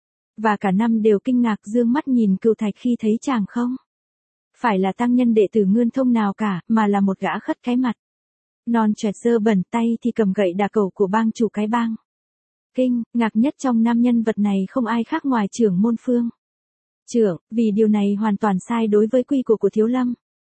Và cả năm đều kinh ngạc dương mắt nhìn Cừu Thạch khi thấy chàng không phải là tăng nhân đệ tử Ngươn Thông nào cả, mà là một gã khất cái mặt non choẹt dơ bẩn, tay thì cầm gậy đà cầu của bang chủ cái bang. Kinh ngạc nhất trong 5 nhân vật này không ai khác ngoài trưởng môn phương trưởng, vì điều này hoàn toàn sai đối với quy củ của Thiếu Lâm.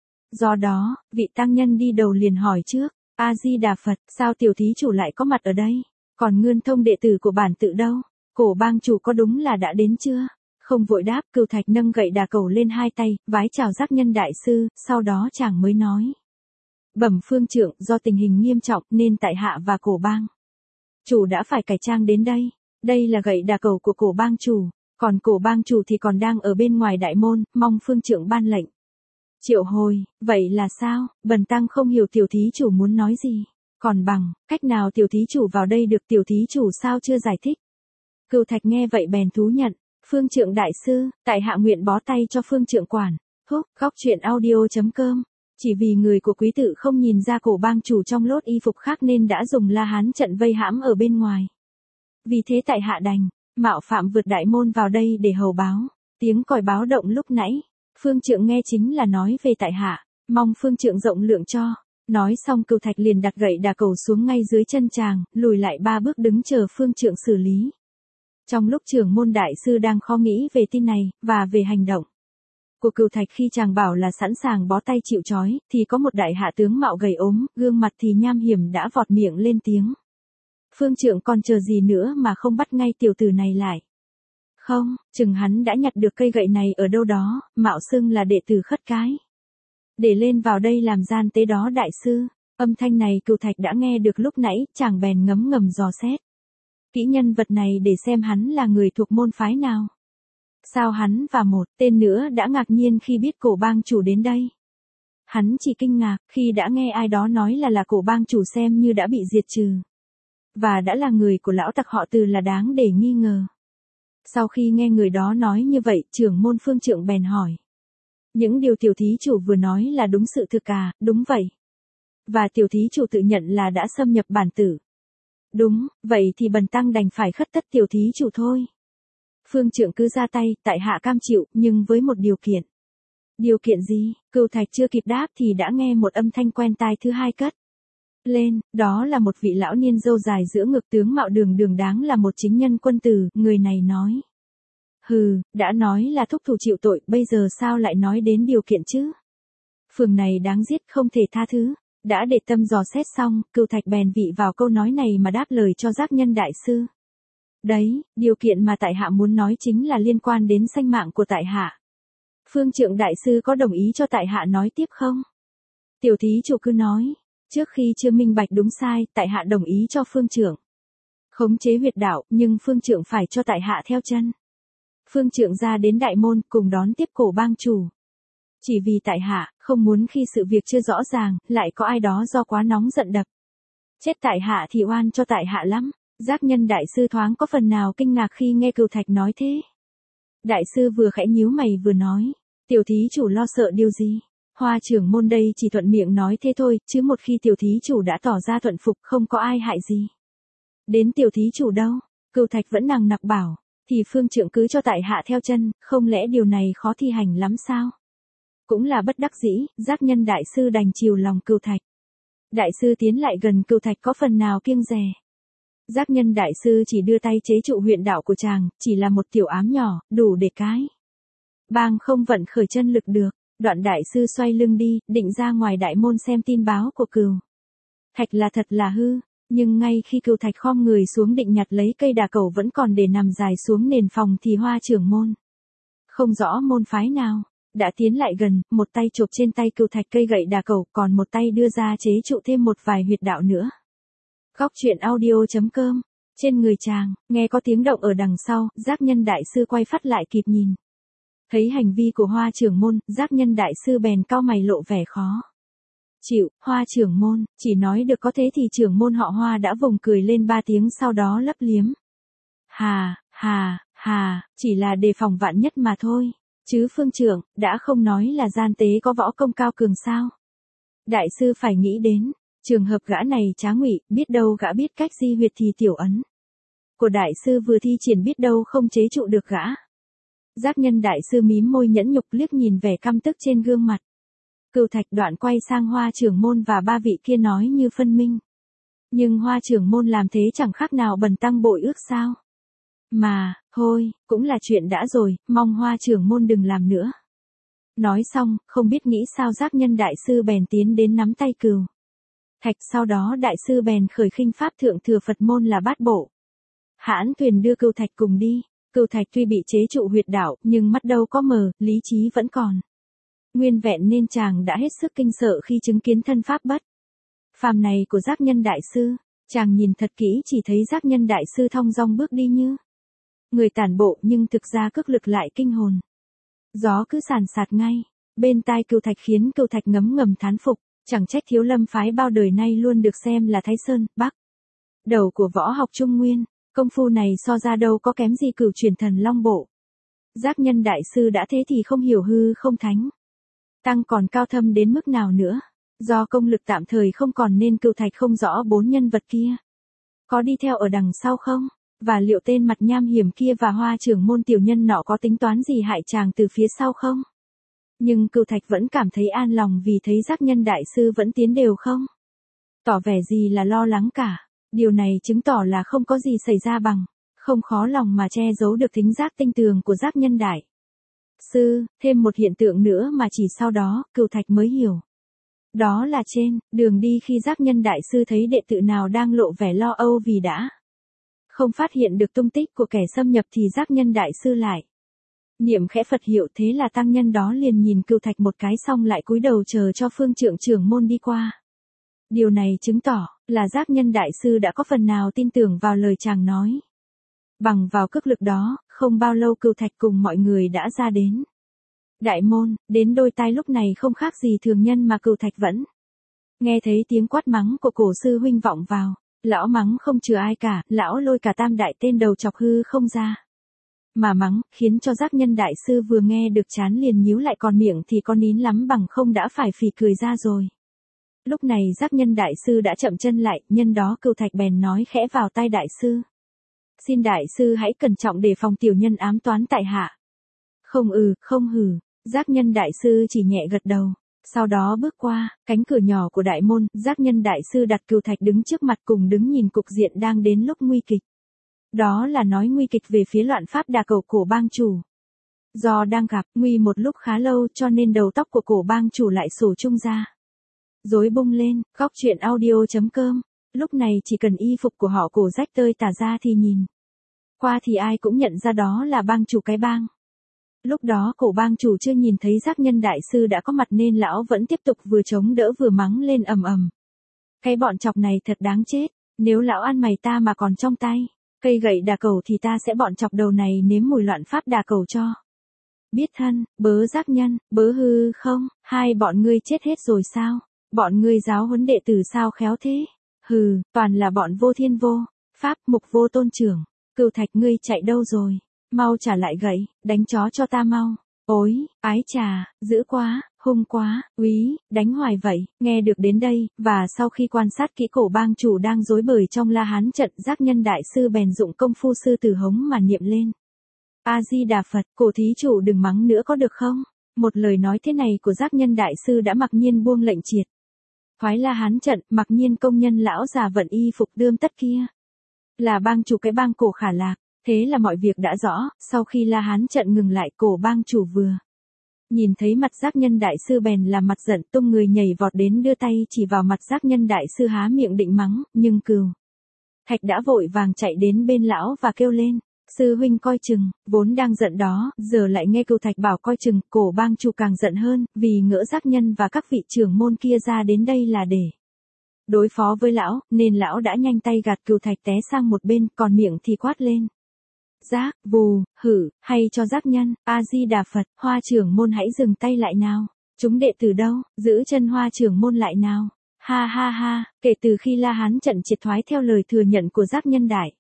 Do đó, vị tăng nhân đi đầu liền hỏi trước, A-di-đà Phật, sao tiểu thí chủ lại có mặt ở đây? Còn Ngươn Thông đệ tử của bản tự đâu? Cổ bang chủ có đúng là đã đến chưa? Không vội đáp, Cừu Thạch nâng gậy đà cầu lên hai tay, vái chào giác nhân đại sư, sau đó chàng mới nói. Bẩm phương trưởng, do tình hình nghiêm trọng nên tại hạ và cổ bang chủ đã phải cải trang đến đây. Đây là gậy đà cầu của cổ bang chủ, còn cổ bang chủ thì còn đang ở bên ngoài đại môn, mong phương trưởng ban lệnh triệu hồi. Vậy là sao? Bần tăng không hiểu tiểu thí chủ muốn nói gì. Còn bằng cách nào tiểu thí chủ vào đây được, tiểu thí chủ sao chưa giải thích? Cừu Thạch nghe vậy bèn thú nhận. Phương trưởng đại sư, tại hạ nguyện bó tay cho phương trưởng quản thúc. Góc truyện audio.com. Chỉ vì người của quý tự không nhìn ra cổ bang chủ trong lốt y phục khác nên đã dùng La Hán trận vây hãm ở bên ngoài. Vì thế tại hạ đành mạo phạm vượt đại môn vào đây để hầu báo. Tiếng còi báo động lúc nãy, phương trưởng nghe chính là nói về tại hạ, mong phương trưởng rộng lượng cho. Nói xong Cừu Thạch liền đặt gậy đà cầu xuống ngay dưới chân chàng, lùi lại 3 bước đứng chờ phương trưởng xử lý. Trong lúc trưởng môn đại sư đang khó nghĩ về tin này, và về hành động của Cừu Thạch khi chàng bảo là sẵn sàng bó tay chịu trói, thì có một đại hạ tướng mạo gầy ốm, gương mặt thì nham hiểm đã vọt miệng lên tiếng. Phương trưởng còn chờ gì nữa mà không bắt ngay tiểu tử này lại? Không, chừng hắn đã nhặt được cây gậy này ở đâu đó, mạo xưng là đệ tử khất cái, để lên vào đây làm gian tế đó đại sư. Âm thanh này Cừu Thạch đã nghe được lúc nãy, chàng bèn ngấm ngầm dò xét kỹ nhân vật này để xem hắn là người thuộc môn phái nào. Sao hắn và một tên nữa đã ngạc nhiên khi biết cổ bang chủ đến đây? Hắn chỉ kinh ngạc khi đã nghe ai đó nói là cổ bang chủ xem như đã bị diệt trừ, và đã là người của lão tặc họ Từ là đáng để nghi ngờ. Sau khi nghe người đó nói như vậy, trưởng môn phương trưởng bèn hỏi. Những điều tiểu thí chủ vừa nói là đúng sự thực à, đúng vậy. Và tiểu thí chủ tự nhận là đã xâm nhập bản tử. Đúng, vậy thì bần tăng đành phải khất tất tiểu thí chủ thôi. Phương trượng cứ ra tay, tại hạ cam chịu, nhưng với một điều kiện. Điều kiện gì? Cửu Thạch chưa kịp đáp thì đã nghe một âm thanh quen tai thứ hai cất lên, đó là một vị lão niên râu dài giữa ngực, tướng mạo đường đường đáng là một chính nhân quân tử. Người này nói: hừ, đã nói là thúc thủ chịu tội, bây giờ sao lại nói đến điều kiện chứ? Phường này đáng giết, không thể tha thứ. Đã để tâm dò xét xong, Cửu Thạch bèn vị vào câu nói này mà đáp lời cho Giác Nhân đại sư. Đấy, điều kiện mà tại hạ muốn nói chính là liên quan đến sanh mạng của tại hạ. Phương trượng đại sư có đồng ý cho tại hạ nói tiếp không? Tiểu thí chủ cứ nói. Trước khi chưa minh bạch đúng sai, tại hạ đồng ý cho phương trượng khống chế huyệt đạo, nhưng phương trượng phải cho tại hạ theo chân. Phương trượng ra đến đại môn, cùng đón tiếp cổ bang chủ. Chỉ vì tại hạ không muốn khi sự việc chưa rõ ràng, lại có ai đó do quá nóng giận đập chết tại hạ thì oan cho tại hạ lắm. Giác Nhân đại sư thoáng có phần nào kinh ngạc khi nghe Cửu Thạch nói thế. Đại sư vừa khẽ nhíu mày vừa nói: tiểu thí chủ lo sợ điều gì? Hoa trưởng môn đây chỉ thuận miệng nói thế thôi, chứ một khi tiểu thí chủ đã tỏ ra thuận phục, không có ai hại gì đến tiểu thí chủ đâu. Cửu Thạch vẫn nằng nặc bảo: thì phương trượng cứ cho tại hạ theo chân, không lẽ điều này khó thi hành lắm sao? Cũng là bất đắc dĩ, Giác Nhân đại sư đành chiều lòng Cửu Thạch. Đại sư tiến lại gần Cửu Thạch có phần nào kiêng dè. Giác Nhân đại sư chỉ đưa tay chế trụ huyệt đạo của chàng, chỉ là một tiểu ám nhỏ, đủ để cái bang không vận khởi chân lực được. Đoạn đại sư xoay lưng đi, định ra ngoài đại môn xem tin báo của Cửu Thạch là thật là hư, nhưng ngay khi Cửu Thạch khom người xuống định nhặt lấy cây đà cẩu vẫn còn để nằm dài xuống nền phòng thì Hoa trưởng môn, không rõ môn phái nào, đã tiến lại gần, một tay chộp trên tay Cửu Thạch cây gậy đà cẩu, còn một tay đưa ra chế trụ thêm một vài huyệt đạo nữa. Góc truyện audio.com. Trên người chàng, nghe có tiếng động ở đằng sau, Giác Nhân đại sư quay phát lại kịp nhìn. Thấy hành vi của Hoa trưởng môn, Giác Nhân đại sư bèn cau mày lộ vẻ khó chịu. Hoa trưởng môn, chỉ nói được có thế thì trưởng môn họ Hoa đã vùng cười lên 3 tiếng, sau đó lấp liếm: hà, chỉ là đề phòng vạn nhất mà thôi. Chứ phương trưởng, đã không nói là gian tế có võ công cao cường sao? Đại sư phải nghĩ đến trường hợp gã này trá ngụy, biết đâu gã biết cách di huyệt thì tiểu ấn của đại sư vừa thi triển biết đâu không chế trụ được gã. Giác Nhân đại sư mím môi nhẫn nhục liếc nhìn vẻ căm tức trên gương mặt Cửu Thạch, đoạn quay sang Hoa trưởng môn và 3 vị kia nói như phân minh: nhưng Hoa trưởng môn làm thế chẳng khác nào bần tăng bội ước sao? Mà, thôi, cũng là chuyện đã rồi, mong Hoa trưởng môn đừng làm nữa. Nói xong, không biết nghĩ sao Giác Nhân đại sư bèn tiến đến nắm tay Cửu Thạch, sau đó đại sư bèn khởi khinh pháp thượng thừa Phật môn là Bát Bộ Hãn Thuyền đưa Cửu Thạch cùng đi. Cửu Thạch tuy bị chế trụ huyệt đạo, nhưng mắt đâu có mờ, lý trí vẫn còn nguyên vẹn nên chàng đã hết sức kinh sợ khi chứng kiến thân pháp bất phàm này của Giác Nhân đại sư. Chàng nhìn thật kỹ chỉ thấy Giác Nhân đại sư thong dong bước đi như người tản bộ, nhưng thực ra cước lực lại kinh hồn. Gió cứ sàn sạt ngay bên tai Cửu Thạch khiến Cửu Thạch ngấm ngầm thán phục, chẳng trách Thiếu Lâm phái bao đời nay luôn được xem là Thái Sơn Bắc đầu của võ học Trung Nguyên. Công phu này so ra đâu có kém gì Cửu Truyền Thần Long Bộ. Giác Nhân đại sư đã thế thì không hiểu hư không thánh tăng còn cao thâm đến mức nào nữa. Do công lực tạm thời không còn nên Cửu Thạch không rõ 4 nhân vật kia có đi theo ở đằng sau không, và liệu tên mặt nham hiểm kia và Hoa trưởng môn tiểu nhân nọ có tính toán gì hại chàng từ phía sau không. Nhưng Cửu Thạch vẫn cảm thấy an lòng vì thấy Giác Nhân đại sư vẫn tiến đều không tỏ vẻ gì là lo lắng cả. Điều này chứng tỏ là không có gì xảy ra bằng, không khó lòng mà che giấu được thính giác tinh tường của Giác Nhân đại sư. Thêm một hiện tượng nữa mà chỉ sau đó, Cửu Thạch mới hiểu. Đó là trên đường đi khi Giác Nhân đại sư thấy đệ tử nào đang lộ vẻ lo âu vì đã không phát hiện được tung tích của kẻ xâm nhập thì Giác Nhân đại sư lại niệm khẽ Phật hiệu, thế là tăng nhân đó liền nhìn Cửu Thạch một cái xong lại cúi đầu chờ cho phương trượng trưởng môn đi qua. Điều này chứng tỏ là Giác Nhân đại sư đã có phần nào tin tưởng vào lời chàng nói. Bằng vào cước lực đó, không bao lâu Cửu Thạch cùng mọi người đã ra đến đại môn. Đến đôi tai lúc này không khác gì thường nhân mà Cửu Thạch vẫn nghe thấy tiếng quát mắng của cổ sư huynh vọng vào. Lão mắng không chừa ai cả, lão lôi cả tam đại tên đầu chọc hư không ra mà mắng, khiến cho giác nhân đại sư vừa nghe được chán liền nhíu lại còn miệng thì có nín lắm bằng không đã phải phì cười ra rồi. Lúc này giác nhân đại sư đã chậm chân lại, nhân đó Cửu Thạch bèn nói khẽ vào tai đại sư. Xin đại sư hãy cẩn trọng đề phòng tiểu nhân ám toán tại hạ. Không hừ, giác nhân đại sư chỉ nhẹ gật đầu. Sau đó bước qua, cánh cửa nhỏ của đại môn, giác nhân đại sư đặt Cửu Thạch đứng trước mặt cùng đứng nhìn cục diện đang đến lúc nguy kịch. Đó là nói nguy kịch về phía loạn pháp đà cầu cổ bang chủ. Do đang gặp nguy một lúc khá lâu cho nên đầu tóc của cổ bang chủ lại sổ chung ra. Rối bung lên, góc truyện audio.com. Lúc này chỉ cần y phục của họ cổ rách tơi tả ra thì nhìn qua thì ai cũng nhận ra đó là bang chủ cái bang. Lúc đó cổ bang chủ chưa nhìn thấy giác nhân đại sư đã có mặt nên lão vẫn tiếp tục vừa chống đỡ vừa mắng lên ầm ầm. Cái bọn chọc này thật đáng chết, nếu lão ăn mày ta mà còn trong tay cây gậy đà cầu thì ta sẽ bọn chọc đầu này nếm mùi loạn pháp đà cầu cho. Biết thân, bớ giác nhân, bớ hư không, hai bọn ngươi chết hết rồi sao? Bọn ngươi giáo huấn đệ tử sao khéo thế? Hừ, toàn là bọn vô thiên vô, pháp mục vô tôn trưởng. Cửu Thạch ngươi chạy đâu rồi? Mau trả lại gậy, đánh chó cho ta mau. Ôi, ái chà, dữ quá, hung quá, úy, đánh hoài vậy. Nghe được đến đây, và sau khi quan sát kỹ cổ bang chủ đang rối bời trong La Hán trận, giác nhân đại sư bèn dụng công phu sư tử hống mà niệm lên. A-di-đà Phật, cổ thí chủ đừng mắng nữa có được không? Một lời nói thế này của giác nhân đại sư đã mặc nhiên buông lệnh triệt. Thoái La Hán trận, mặc nhiên công nhân lão già vận y phục đươm tất kia. Là bang chủ cái bang cổ Khả Lạc. Thế là mọi việc đã rõ, sau khi La Hán trận ngừng lại cổ bang chủ vừa nhìn thấy mặt giác nhân đại sư bèn làm mặt giận tung người nhảy vọt đến đưa tay chỉ vào mặt giác nhân đại sư há miệng định mắng, nhưng Cửu Thạch đã vội vàng chạy đến bên lão và kêu lên, sư huynh coi chừng, vốn đang giận đó, giờ lại nghe Cửu Thạch bảo coi chừng, cổ bang chủ càng giận hơn, vì ngỡ giác nhân và các vị trưởng môn kia ra đến đây là để đối phó với lão, nên lão đã nhanh tay gạt Cửu Thạch té sang một bên, còn miệng thì quát lên. Giác, vù, hử, hay cho giác nhân, A-di-đà Phật, Hoa trưởng môn hãy dừng tay lại nào. Chúng đệ tử đâu, giữ chân Hoa trưởng môn lại nào. Ha ha ha, kể từ khi La Hán trận triệt thoái theo lời thừa nhận của giác nhân đại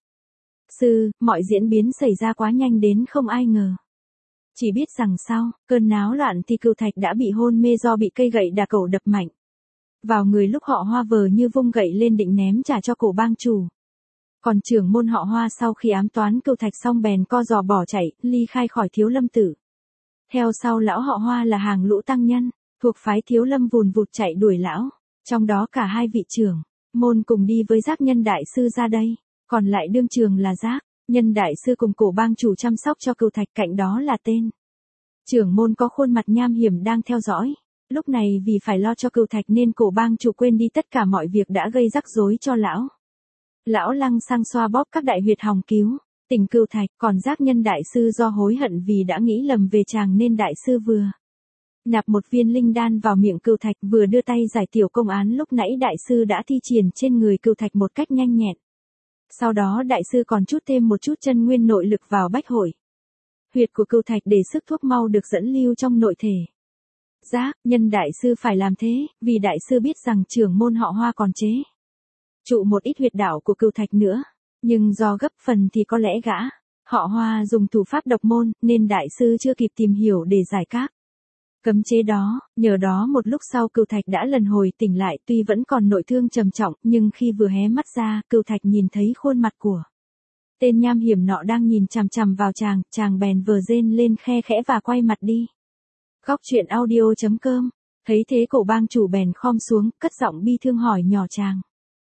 sư, mọi diễn biến xảy ra quá nhanh đến không ai ngờ. Chỉ biết rằng sau cơn náo loạn thì Cửu Thạch đã bị hôn mê do bị cây gậy đà cầu đập mạnh vào người lúc họ Hoa vờ như vung gậy lên định ném trả cho cổ bang chủ. Còn trưởng môn họ Hoa sau khi ám toán Cửu Thạch xong bèn co giò bỏ chạy, ly khai khỏi Thiếu Lâm Tử. Theo sau lão họ Hoa là hàng lũ tăng nhân, thuộc phái Thiếu Lâm vùn vụt chạy đuổi lão, trong đó cả hai vị trưởng môn cùng đi với giác nhân đại sư ra đây, còn lại đương trường là giác nhân đại sư cùng cổ bang chủ chăm sóc cho Cửu Thạch, cạnh đó là tên trưởng môn có khuôn mặt nham hiểm đang theo dõi. Lúc này vì phải lo cho Cửu Thạch nên cổ bang chủ quên đi tất cả mọi việc đã gây rắc rối cho lão. Lão lăng xăng xoa bóp các đại huyệt hòng cứu tỉnh Cửu Thạch, còn giác nhân đại sư do hối hận vì đã nghĩ lầm về chàng nên đại sư vừa nạp một viên linh đan vào miệng Cửu Thạch vừa đưa tay giải tiểu công án lúc nãy đại sư đã thi triển trên người Cửu Thạch một cách nhanh nhẹn. Sau đó đại sư còn chút thêm một chút chân nguyên nội lực vào bách hội huyệt của Cửu Thạch để sức thuốc mau được dẫn lưu trong nội thể. Giác nhân đại sư phải làm thế, vì đại sư biết rằng trưởng môn họ Hoa còn chế trụ một ít huyệt đạo của Cửu Thạch nữa, nhưng do gấp phần thì có lẽ gã họ Hoa dùng thủ pháp độc môn, nên đại sư chưa kịp tìm hiểu để giải các cấm chế đó. Nhờ đó một lúc sau Cửu Thạch đã lần hồi tỉnh lại, tuy vẫn còn nội thương trầm trọng, nhưng khi vừa hé mắt ra, Cửu Thạch nhìn thấy khuôn mặt của tên nham hiểm nọ đang nhìn chằm chằm vào chàng bèn vờ rên lên khe khẽ và quay mặt đi. Góc truyện audio.com. Thấy thế cổ bang chủ bèn khom xuống, cất giọng bi thương hỏi nhỏ chàng.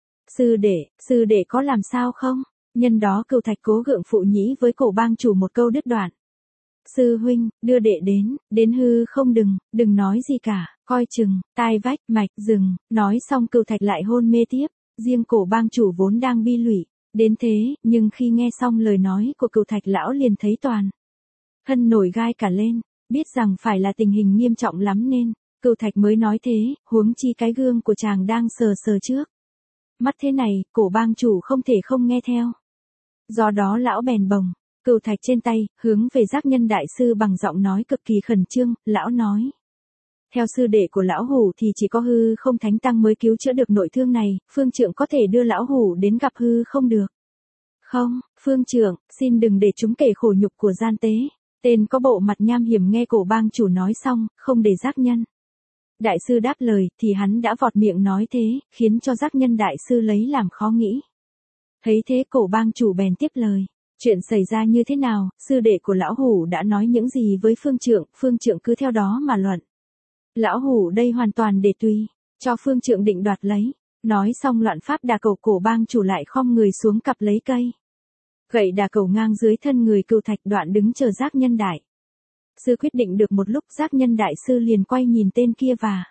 Sư đệ có làm sao không? Nhân đó Cửu Thạch cố gượng phụ nhĩ với cổ bang chủ một câu đứt đoạn. Sư huynh, đưa đệ đến hư không, đừng nói gì cả, coi chừng, tai vách, mạch, rừng. Nói xong Cửu Thạch lại hôn mê tiếp, riêng cổ bang chủ vốn đang bi lụy đến thế, nhưng khi nghe xong lời nói của Cửu Thạch lão liền thấy toàn thân nổi gai cả lên, biết rằng phải là tình hình nghiêm trọng lắm nên Cửu Thạch mới nói thế, huống chi cái gương của chàng đang sờ trước mắt thế này, cổ bang chủ không thể không nghe theo. Do đó lão bèn bồng Cửu Thạch trên tay, hướng về giác nhân đại sư bằng giọng nói cực kỳ khẩn trương. Lão nói, theo sư đệ của lão hủ thì chỉ có hư không thánh tăng mới cứu chữa được nội thương này, phương trượng có thể đưa lão hủ đến gặp hư không được Không, phương trưởng, xin đừng để chúng kể khổ nhục của gian tế. Tên có bộ mặt nham hiểm nghe cổ bang chủ nói xong, không để giác nhân đại sư đáp lời, thì hắn đã vọt miệng nói thế, khiến cho giác nhân đại sư lấy làm khó nghĩ. Thấy thế cổ bang chủ bèn tiếp lời. Chuyện xảy ra như thế nào, sư đệ của lão hủ đã nói những gì với phương trượng cứ theo đó mà luận. Lão hủ đây hoàn toàn để tùy, cho phương trượng định đoạt lấy. Nói xong loạn pháp đà cầu, cổ bang chủ lại khom người xuống cặp lấy cây gậy đà cầu ngang dưới thân người Cửu Thạch, đoạn đứng chờ giác nhân đại sư quyết định. Được một lúc, giác nhân đại sư liền quay nhìn tên kia và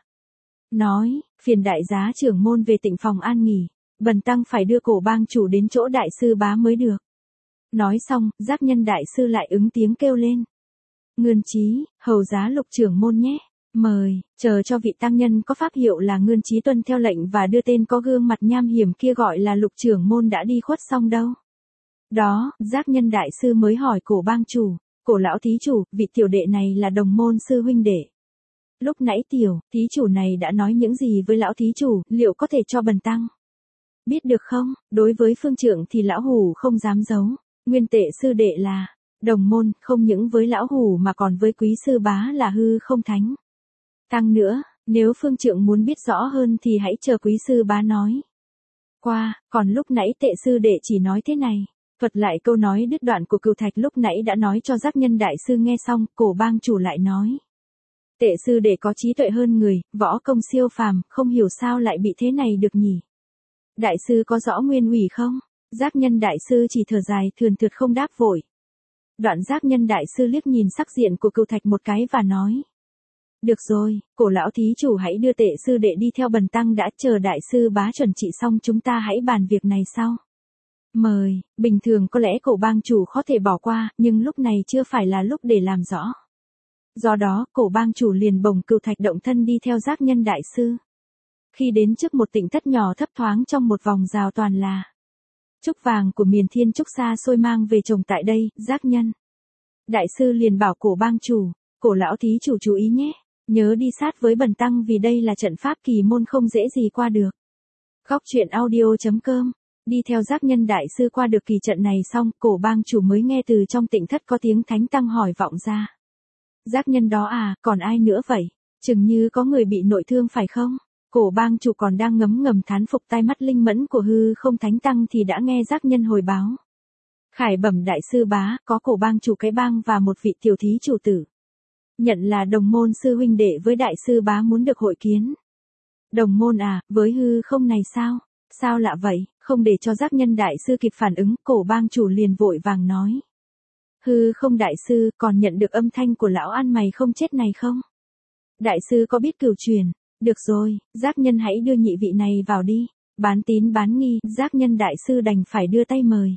nói, phiền đại giá trưởng môn về tịnh phòng an nghỉ, bần tăng phải đưa cổ bang chủ đến chỗ đại sư bá mới được. Nói xong, giác nhân đại sư lại ứng tiếng kêu lên. Ngươn Chí, hầu giá Lục trưởng môn nhé. Mời, chờ cho vị tăng nhân có pháp hiệu là Ngươn Chí tuân theo lệnh và đưa tên có gương mặt nham hiểm kia gọi là Lục trưởng môn đã đi khuất xong đâu. Đó, giác nhân đại sư mới hỏi cổ bang chủ, cổ lão thí chủ, vị tiểu đệ này là đồng môn sư huynh đệ. Lúc nãy tiểu thí chủ này đã nói những gì với lão thí chủ, liệu có thể cho bần tăng biết được không? Đối với phương trượng thì lão hủ không dám giấu. Nguyên tệ sư đệ là đồng môn, không những với lão hủ mà còn với quý sư bá là Hư Không Thánh tăng nữa. Nếu phương trượng muốn biết rõ hơn thì hãy chờ quý sư bá nói qua. Còn lúc nãy tệ sư đệ chỉ nói thế này. Thuật lại câu nói đứt đoạn của Cửu Thạch lúc nãy đã nói cho giác nhân đại sư nghe xong, cổ bang chủ lại nói. Tệ sư đệ có trí tuệ hơn người, võ công siêu phàm, không hiểu sao lại bị thế này được nhỉ. Đại sư có rõ nguyên ủy không? Giác nhân đại sư chỉ thở dài thườn thượt không đáp vội. Đoạn giác nhân đại sư liếc nhìn sắc diện của Cửu Thạch một cái và nói. Được rồi, cổ lão thí chủ hãy đưa tệ sư đệ đi theo bần tăng đã, chờ đại sư bá chuẩn trị xong chúng ta hãy bàn việc này sau. Mời, bình thường có lẽ cổ bang chủ khó thể bỏ qua, nhưng lúc này chưa phải là lúc để làm rõ. Do đó, cổ bang chủ liền bồng Cửu Thạch động thân đi theo giác nhân đại sư. Khi đến trước một tịnh thất nhỏ thấp thoáng trong một vòng rào toàn là trúc vàng của miền thiên trúc xa xôi mang về trồng tại đây, giác nhân đại sư liền bảo cổ bang chủ, cổ lão thí chủ chú ý nhé, nhớ đi sát với bần tăng vì đây là trận pháp kỳ môn không dễ gì qua được. Góc truyện audio.com. Đi theo giác nhân đại sư qua được kỳ trận này xong, cổ bang chủ mới nghe từ trong tịnh thất có tiếng thánh tăng hỏi vọng ra. Giác nhân đó à, còn ai nữa vậy? Chừng như có người bị nội thương phải không? Cổ bang chủ còn đang ngấm ngầm thán phục tai mắt linh mẫn của Hư Không Thánh tăng thì đã nghe giác nhân hồi báo. Khải bẩm đại sư bá, có cổ bang chủ cái bang và một vị tiểu thí chủ tử. Nhận là đồng môn sư huynh đệ với đại sư bá muốn được hội kiến. Đồng môn à, với Hư Không này sao? Sao lạ vậy? Không để cho giác nhân đại sư kịp phản ứng, cổ bang chủ liền vội vàng nói. Hư Không đại sư, còn nhận được âm thanh của lão ăn mày không chết này không? Đại sư có biết cửu truyền? Được rồi, giác nhân hãy đưa nhị vị này vào đi. Bán tín bán nghi, giác nhân đại sư đành phải đưa tay mời.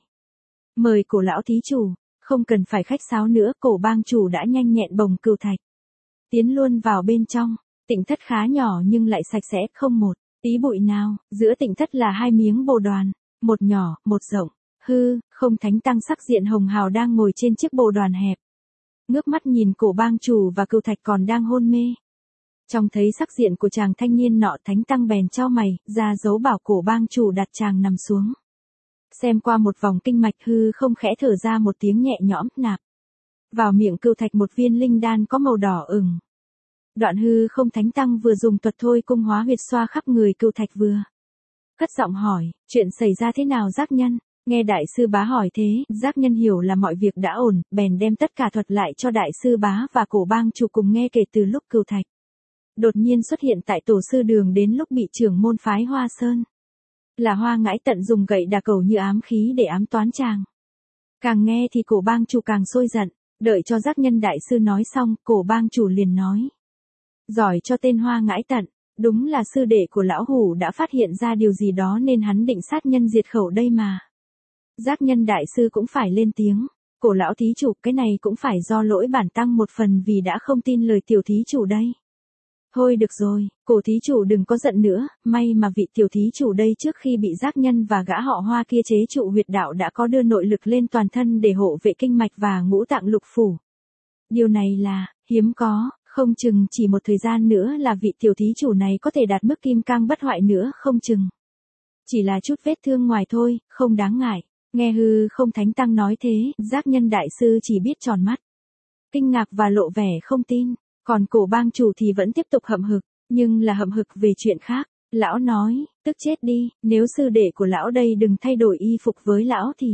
Mời cổ lão thí chủ, không cần phải khách sáo nữa, cổ bang chủ đã nhanh nhẹn bồng Cửu Thạch tiến luôn vào bên trong. Tịnh thất khá nhỏ nhưng lại sạch sẽ, không một tí bụi nào. Giữa tịnh thất là hai miếng bồ đoàn, một nhỏ, một rộng. Hư Không Thánh tăng sắc diện hồng hào đang ngồi trên chiếc bồ đoàn hẹp, ngước mắt nhìn cổ bang chủ và Cửu Thạch còn đang hôn mê. Trông thấy sắc diện của chàng thanh niên nọ, thánh tăng bèn chau mày, ra dấu bảo cổ bang chủ đặt chàng nằm xuống. Xem qua một vòng kinh mạch, Hư Không khẽ thở ra một tiếng nhẹ nhõm, nạp vào miệng Cửu Thạch một viên linh đan có màu đỏ ửng. Đoạn Hư Không Thánh tăng vừa dùng thuật thôi cung hóa huyệt xoa khắp người Cửu Thạch vừa cất giọng hỏi, chuyện xảy ra thế nào giác nhân? Nghe đại sư bá hỏi thế, giác nhân hiểu là mọi việc đã ổn, bèn đem tất cả thuật lại cho đại sư bá và cổ bang chủ cùng nghe kể từ lúc Cửu Thạch đột nhiên xuất hiện tại tổ sư đường đến lúc bị trưởng môn phái Hoa Sơn là Hoa Ngãi Tận dùng gậy đà cầu như ám khí để ám toán chàng. Càng nghe thì cổ bang chủ càng sôi giận, đợi cho giác nhân đại sư nói xong, cổ bang chủ liền nói. Giỏi cho tên Hoa Ngãi Tận, đúng là sư đệ của lão hủ đã phát hiện ra điều gì đó nên hắn định sát nhân diệt khẩu đây mà. Giác nhân đại sư cũng phải lên tiếng. Cổ lão thí chủ, cái này cũng phải do lỗi bản tăng một phần vì đã không tin lời tiểu thí chủ đây. Thôi được rồi, cổ thí chủ đừng có giận nữa, may mà vị tiểu thí chủ đây trước khi bị giác nhân và gã họ Hoa kia chế trụ huyệt đạo đã có đưa nội lực lên toàn thân để hộ vệ kinh mạch và ngũ tạng lục phủ. Điều này là hiếm có, không chừng chỉ một thời gian nữa là vị tiểu thí chủ này có thể đạt mức kim cang bất hoại nữa không chừng. Chỉ là chút vết thương ngoài thôi, không đáng ngại. Nghe hư không thánh tăng nói thế, giác nhân đại sư chỉ biết tròn mắt. Kinh ngạc và lộ vẻ không tin, còn cổ bang chủ thì vẫn tiếp tục hậm hực, nhưng là hậm hực về chuyện khác. Lão nói, tức chết đi, nếu sư đệ của lão đây đừng thay đổi y phục với lão thì.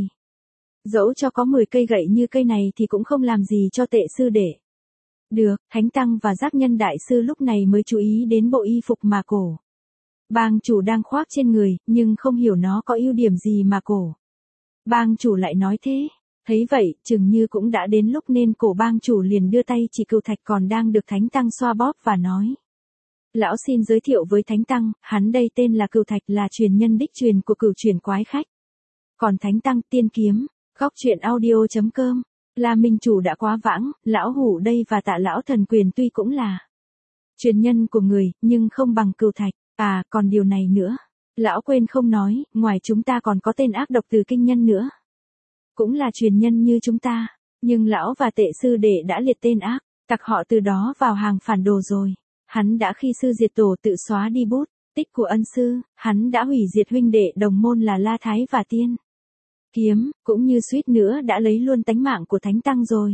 Dẫu cho có 10 cây gậy như cây này thì cũng không làm gì cho tệ sư đệ. Được, thánh tăng và giác nhân đại sư lúc này mới chú ý đến bộ y phục mà cổ bang chủ đang khoác trên người, nhưng không hiểu nó có ưu điểm gì mà cổ bang chủ lại nói thế. Thấy vậy, chừng như cũng đã đến lúc nên cổ bang chủ liền đưa tay chỉ cửu thạch còn đang được thánh tăng xoa bóp và nói. Lão xin giới thiệu với thánh tăng, hắn đây tên là Cửu Thạch, là truyền nhân đích truyền của Cửu Truyền Quái Khách. Còn thánh tăng tiên kiếm, góc truyện audio.com, là minh chủ đã quá vãng, lão hủ đây và Tạ lão thần quyền tuy cũng là truyền nhân của người, nhưng không bằng Cửu Thạch. À, còn điều này nữa, lão quên không nói, ngoài chúng ta còn có tên ác độc Từ Kinh Nhân nữa. Cũng là truyền nhân như chúng ta, nhưng lão và tệ sư đệ đã liệt tên ác, tặc họ từ đó vào hàng phản đồ rồi. Hắn đã khi sư diệt tổ tự xóa đi bút tích của ân sư, hắn đã hủy diệt huynh đệ đồng môn là La Thái và Tiên Kiếm, cũng như suýt nữa đã lấy luôn tánh mạng của thánh tăng rồi.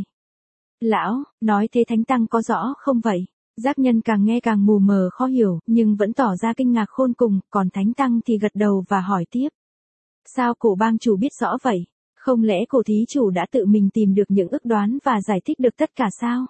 Lão, nói thế thánh tăng có rõ không vậy? Giác nhân càng nghe càng mù mờ khó hiểu, nhưng vẫn tỏ ra kinh ngạc khôn cùng, còn thánh tăng thì gật đầu và hỏi tiếp. Sao cổ bang chủ biết rõ vậy? Không lẽ cổ thí chủ đã tự mình tìm được những ước đoán và giải thích được tất cả sao?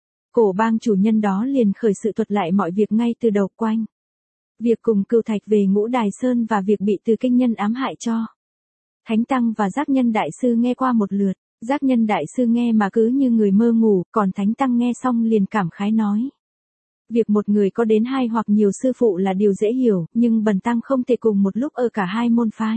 Cổ bang chủ nhân đó liền khởi sự thuật lại mọi việc ngay từ đầu quanh. Việc cùng Cửu Thạch về Ngũ Đài Sơn và việc bị Từ Kinh Nhân ám hại cho. Thánh tăng và giác nhân đại sư nghe qua một lượt, giác nhân đại sư nghe mà cứ như người mơ ngủ, còn thánh tăng nghe xong liền cảm khái nói. Việc một người có đến 2 hoặc nhiều sư phụ là điều dễ hiểu, nhưng bần tăng không thể cùng một lúc ở cả 2 môn phái.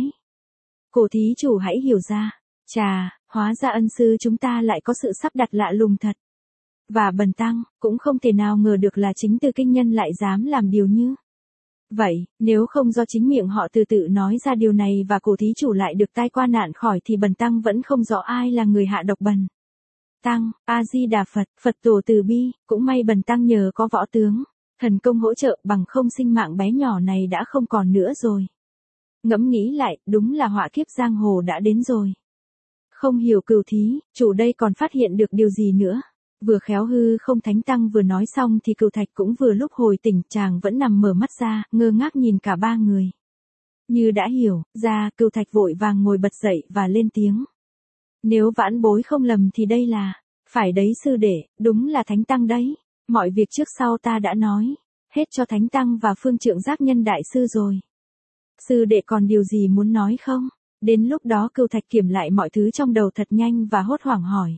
Cổ thí chủ hãy hiểu ra, chà, hóa ra ân sư chúng ta lại có sự sắp đặt lạ lùng thật. Và bần tăng, cũng không thể nào ngờ được là chính Từ Kinh Nhân lại dám làm điều như vậy, nếu không do chính miệng họ tự nói ra điều này và cổ thí chủ lại được tai qua nạn khỏi thì bần tăng vẫn không rõ ai là người hạ độc bần tăng. A-di-đà Phật, Phật tổ từ bi, cũng may bần tăng nhờ có võ tướng thần công hỗ trợ, bằng không sinh mạng bé nhỏ này đã không còn nữa rồi. Ngẫm nghĩ lại, đúng là họa kiếp giang hồ đã đến rồi. Không hiểu Cửu thí chủ đây còn phát hiện được điều gì nữa. Vừa khéo hư không thánh tăng vừa nói xong thì Cửu Thạch cũng vừa lúc hồi tỉnh, chàng vẫn nằm mở mắt ra, ngơ ngác nhìn cả 3 người. Như đã hiểu ra, Cửu Thạch vội vàng ngồi bật dậy và lên tiếng. Nếu vãn bối không lầm thì đây là, phải đấy sư đệ, đúng là thánh tăng đấy. Mọi việc trước sau ta đã nói hết cho thánh tăng và phương trượng giác nhân đại sư rồi. Sư đệ còn điều gì muốn nói không? Đến lúc đó Cửu Thạch kiểm lại mọi thứ trong đầu thật nhanh và hốt hoảng hỏi.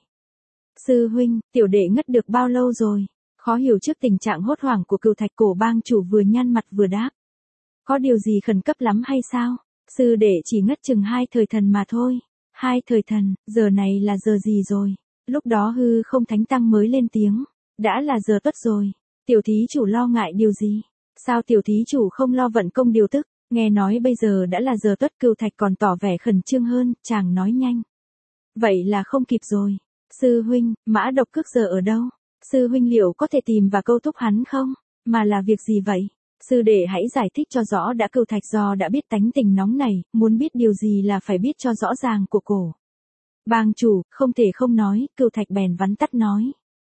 Sư huynh, tiểu đệ ngất được bao lâu rồi? Khó hiểu trước tình trạng hốt hoảng của Cửu Thạch, cổ bang chủ vừa nhăn mặt vừa đáp. Có điều gì khẩn cấp lắm hay sao? Sư đệ chỉ ngất chừng 2 thời thần mà thôi. 2 thời thần, giờ này là giờ gì rồi? Lúc đó hư không thánh tăng mới lên tiếng. Đã là giờ tuất rồi. Tiểu thí chủ lo ngại điều gì? Sao tiểu thí chủ không lo vận công điều tức? Nghe nói bây giờ đã là giờ tuất. Cửu Thạch còn tỏ vẻ khẩn trương hơn, chàng nói nhanh. Vậy là không kịp rồi. Sư huynh, Mã Độc Cước giờ ở đâu? Sư huynh liệu có thể tìm và câu thúc hắn không? Mà là việc gì vậy? Sư đệ hãy giải thích cho rõ đã. Cửu Thạch do đã biết tánh tình nóng này, muốn biết điều gì là phải biết cho rõ ràng của cổ bang chủ, không thể không nói. Cửu Thạch bèn vắn tắt nói.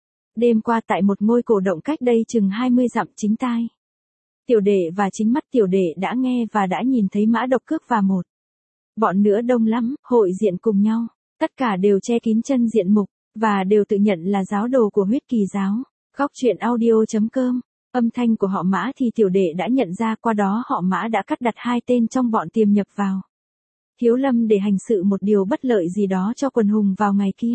Đêm qua tại một ngôi cổ động cách đây chừng 20 dặm chính tai. Tiểu đệ và chính mắt tiểu đệ đã nghe và đã nhìn thấy Mã Độc Cước và một bọn nữa đông lắm, hội diện cùng nhau. Tất cả đều che kín chân diện mục, và đều tự nhận là giáo đồ của Huyết Kỳ giáo. Góc truyện audio.com, âm thanh của họ Mã thì tiểu đệ đã nhận ra, qua đó họ Mã đã cắt đặt 2 tên trong bọn tiềm nhập vào Thiếu Lâm để hành sự một điều bất lợi gì đó cho quần hùng vào ngày kia.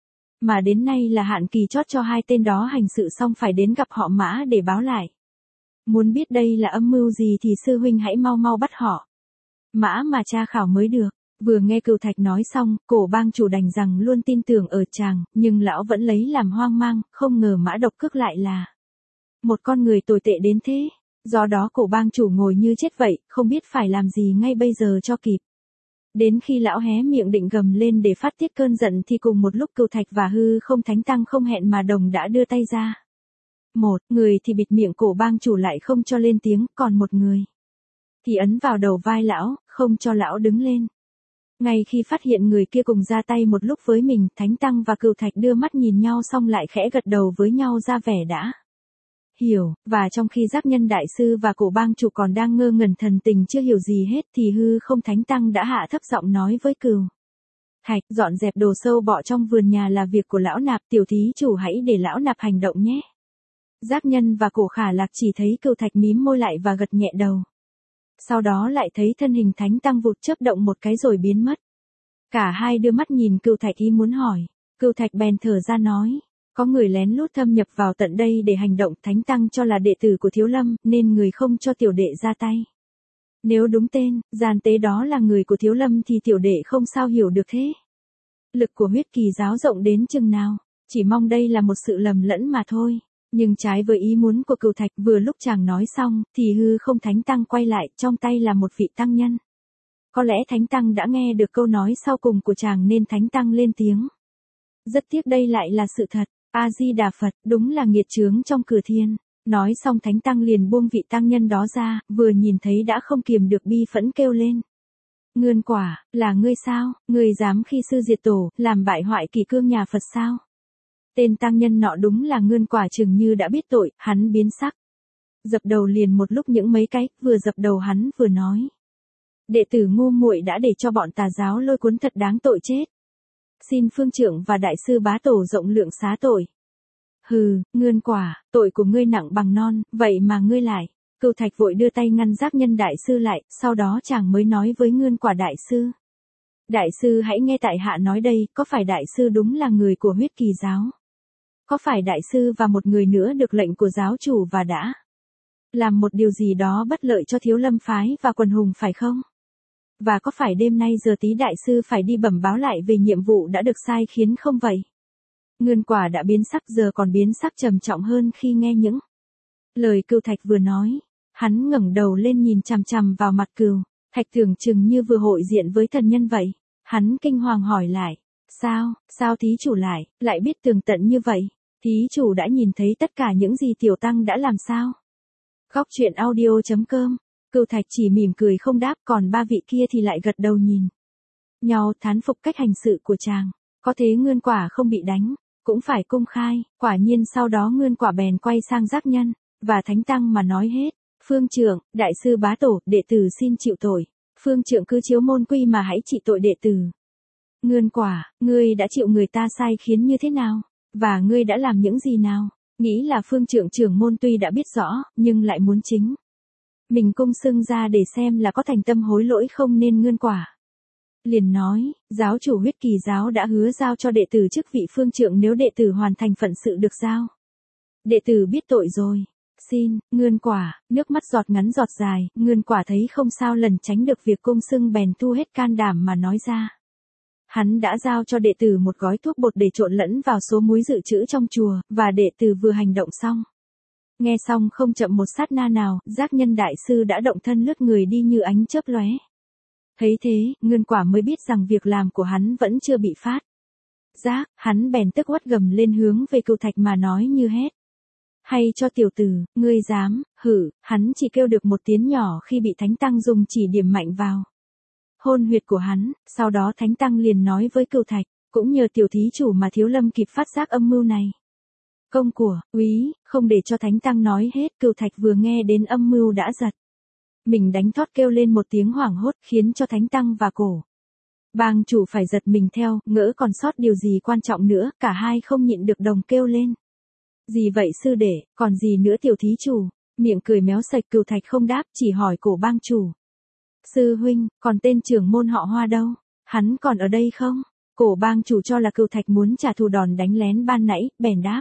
Mà đến nay là hạn kỳ chót cho 2 tên đó hành sự xong phải đến gặp họ Mã để báo lại. Muốn biết đây là âm mưu gì thì sư huynh hãy mau mau bắt họ Mã mà tra khảo mới được. Vừa nghe Cửu Thạch nói xong, cổ bang chủ đành rằng luôn tin tưởng ở chàng, nhưng lão vẫn lấy làm hoang mang, không ngờ Mã Độc Cước lại là một con người tồi tệ đến thế. Do đó cổ bang chủ ngồi như chết vậy, không biết phải làm gì ngay bây giờ cho kịp. Đến khi lão hé miệng định gầm lên để phát tiết cơn giận thì cùng một lúc Cửu Thạch và hư không thánh tăng không hẹn mà đồng đã đưa tay ra. Một người thì bịt miệng cổ bang chủ lại không cho lên tiếng, còn một người thì ấn vào đầu vai lão, không cho lão đứng lên. Ngay khi phát hiện người kia cùng ra tay một lúc với mình, Thánh Tăng và Cửu Thạch đưa mắt nhìn nhau xong lại khẽ gật đầu với nhau ra vẻ đã hiểu, và trong khi Giác Nhân Đại Sư và Cổ Bang Chủ còn đang ngơ ngẩn thần tình chưa hiểu gì hết thì hư không Thánh Tăng đã hạ thấp giọng nói với Cửu Thạch, dọn dẹp đồ sâu bọ trong vườn nhà là việc của lão nạp, tiểu thí chủ hãy để lão nạp hành động nhé. Giác Nhân và Cổ Khả Lạc chỉ thấy Cửu Thạch mím môi lại và gật nhẹ đầu. Sau đó lại thấy thân hình Thánh Tăng vụt chớp động một cái rồi biến mất. Cả hai đưa mắt nhìn Cửu Thạch ý muốn hỏi. Cửu Thạch bèn thở ra nói, có người lén lút thâm nhập vào tận đây để hành động, Thánh Tăng cho là đệ tử của Thiếu Lâm, nên người không cho tiểu đệ ra tay. Nếu đúng tên, gian tế đó là người của Thiếu Lâm thì tiểu đệ không sao hiểu được thế. Lực của Huyết Kỳ giáo rộng đến chừng nào, chỉ mong đây là một sự lầm lẫn mà thôi. Nhưng trái với ý muốn của Cửu Thạch, vừa lúc chàng nói xong, thì hư không Thánh Tăng quay lại, trong tay là một vị tăng nhân. Có lẽ Thánh Tăng đã nghe được câu nói sau cùng của chàng nên Thánh Tăng lên tiếng. Rất tiếc đây lại là sự thật, A-di-đà Phật, đúng là nghiệt chướng trong cửa thiên. Nói xong Thánh Tăng liền buông vị tăng nhân đó ra, vừa nhìn thấy đã không kiềm được bi phẫn kêu lên. Ngươn Quả, là ngươi sao, ngươi dám khi sư diệt tổ, làm bại hoại kỷ cương nhà Phật sao? Tên tăng nhân nọ đúng là Ngươn Quả, chừng như đã biết tội, hắn biến sắc. Dập đầu liền một lúc những mấy cái, vừa dập đầu hắn vừa nói. Đệ tử ngu muội đã để cho bọn tà giáo lôi cuốn thật đáng tội chết. Xin phương trưởng và đại sư bá tổ rộng lượng xá tội. Hừ, Ngươn Quả, tội của ngươi nặng bằng non, vậy mà ngươi lại. Cửu Thạch vội đưa tay ngăn Giác Nhân Đại Sư lại, sau đó chàng mới nói với Ngươn Quả Đại Sư. Đại sư hãy nghe tại hạ nói đây, có phải đại sư đúng là người của Huyết Kỳ giáo? Có phải đại sư và một người nữa được lệnh của giáo chủ và đã làm một điều gì đó bất lợi cho Thiếu Lâm phái và quần hùng phải không? Và có phải đêm nay giờ tí đại sư phải đi bẩm báo lại về nhiệm vụ đã được sai khiến không vậy? Ngươn Quả đã biến sắc, giờ còn biến sắc trầm trọng hơn khi nghe những lời Cửu Thạch vừa nói. Hắn ngẩng đầu lên nhìn chằm chằm vào mặt Cửu Thạch, tưởng chừng như vừa hội diện với thần nhân vậy. Hắn kinh hoàng hỏi lại, sao thí chủ lại biết tường tận như vậy? Thí chủ đã nhìn thấy tất cả những gì tiểu tăng đã làm sao? Góc truyện audio.com. Cửu Thạch chỉ mỉm cười không đáp, còn ba vị kia thì lại gật đầu nhìn nhau thán phục cách hành sự của chàng. Có thế Ngươn Quả không bị đánh, cũng phải công khai. Quả nhiên sau đó Ngươn Quả bèn quay sang Giác Nhân và Thánh Tăng mà nói hết. Phương trưởng, đại sư bá tổ, đệ tử xin chịu tội. Phương trưởng cứ chiếu môn quy mà hãy trị tội đệ tử. Ngươn Quả, ngươi đã chịu người ta sai khiến như thế nào? Và ngươi đã làm những gì nào? Nghĩ là phương trưởng trưởng môn tuy đã biết rõ, nhưng lại muốn chính mình cung xưng ra để xem là có thành tâm hối lỗi không, nên Ngươn Quả liền nói, giáo chủ Huyết Kỳ giáo đã hứa giao cho đệ tử chức vị phương trưởng nếu đệ tử hoàn thành phận sự được giao. Đệ tử biết tội rồi. Xin, Ngươn Quả, nước mắt giọt ngắn giọt dài, Ngươn Quả thấy không sao lần tránh được việc cung xưng bèn thu hết can đảm mà nói ra. Hắn đã giao cho đệ tử một gói thuốc bột để trộn lẫn vào số muối dự trữ trong chùa, và đệ tử vừa hành động xong. Nghe xong không chậm một sát na nào, Giác Nhân Đại Sư đã động thân lướt người đi như ánh chớp lóe. Thấy thế, Ngươn Quả mới biết rằng việc làm của hắn vẫn chưa bị phát giác, hắn bèn tức quát gầm lên hướng về Cửu Thạch mà nói như hét. Hay cho tiểu tử, ngươi dám, hử, hắn chỉ kêu được một tiếng nhỏ khi bị Thánh Tăng dùng chỉ điểm mạnh vào hôn huyệt của hắn, sau đó Thánh Tăng liền nói với Cửu Thạch, cũng nhờ tiểu thí chủ mà Thiếu Lâm kịp phát giác âm mưu này. Công của, úy, không để cho Thánh Tăng nói hết, Cửu Thạch vừa nghe đến âm mưu đã giật mình đánh thót kêu lên một tiếng hoảng hốt, khiến cho Thánh Tăng và Cổ Bang chủ phải giật mình theo, ngỡ còn sót điều gì quan trọng nữa, cả hai không nhịn được đồng kêu lên. Gì vậy sư đệ, còn gì nữa tiểu thí chủ? Miệng cười méo sạch, Cửu Thạch không đáp, chỉ hỏi Cổ Bang chủ. Sư huynh, còn tên trưởng môn họ Hoa đâu? Hắn còn ở đây không? Cổ Bang chủ cho là Cửu Thạch muốn trả thù đòn đánh lén ban nãy, bèn đáp.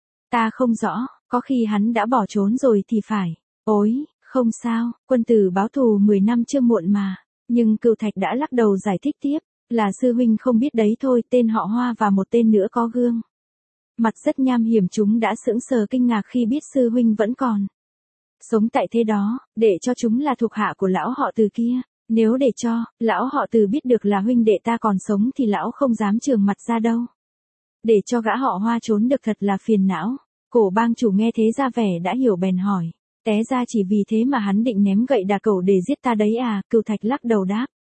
Ta không rõ, có khi hắn đã bỏ trốn rồi thì phải. Ôi, không sao, quân tử báo thù 10 năm chưa muộn mà. Nhưng Cửu Thạch đã lắc đầu giải thích tiếp, là sư huynh không biết đấy thôi, tên họ Hoa và một tên nữa có gương mặt rất nham hiểm, chúng đã sững sờ kinh ngạc khi biết sư huynh vẫn còn sống tại thế đó, để cho chúng là thuộc hạ của lão họ Từ kia. Nếu để cho lão họ Từ biết được là huynh đệ ta còn sống thì lão không dám trường mặt ra đâu. Để cho gã họ Hoa trốn được thật là phiền não. Cổ Bang chủ nghe thế ra vẻ đã hiểu bèn hỏi, té ra chỉ vì thế mà hắn định ném gậy đà cẩu để giết ta đấy à? Cửu Thạch lắc đầu đáp,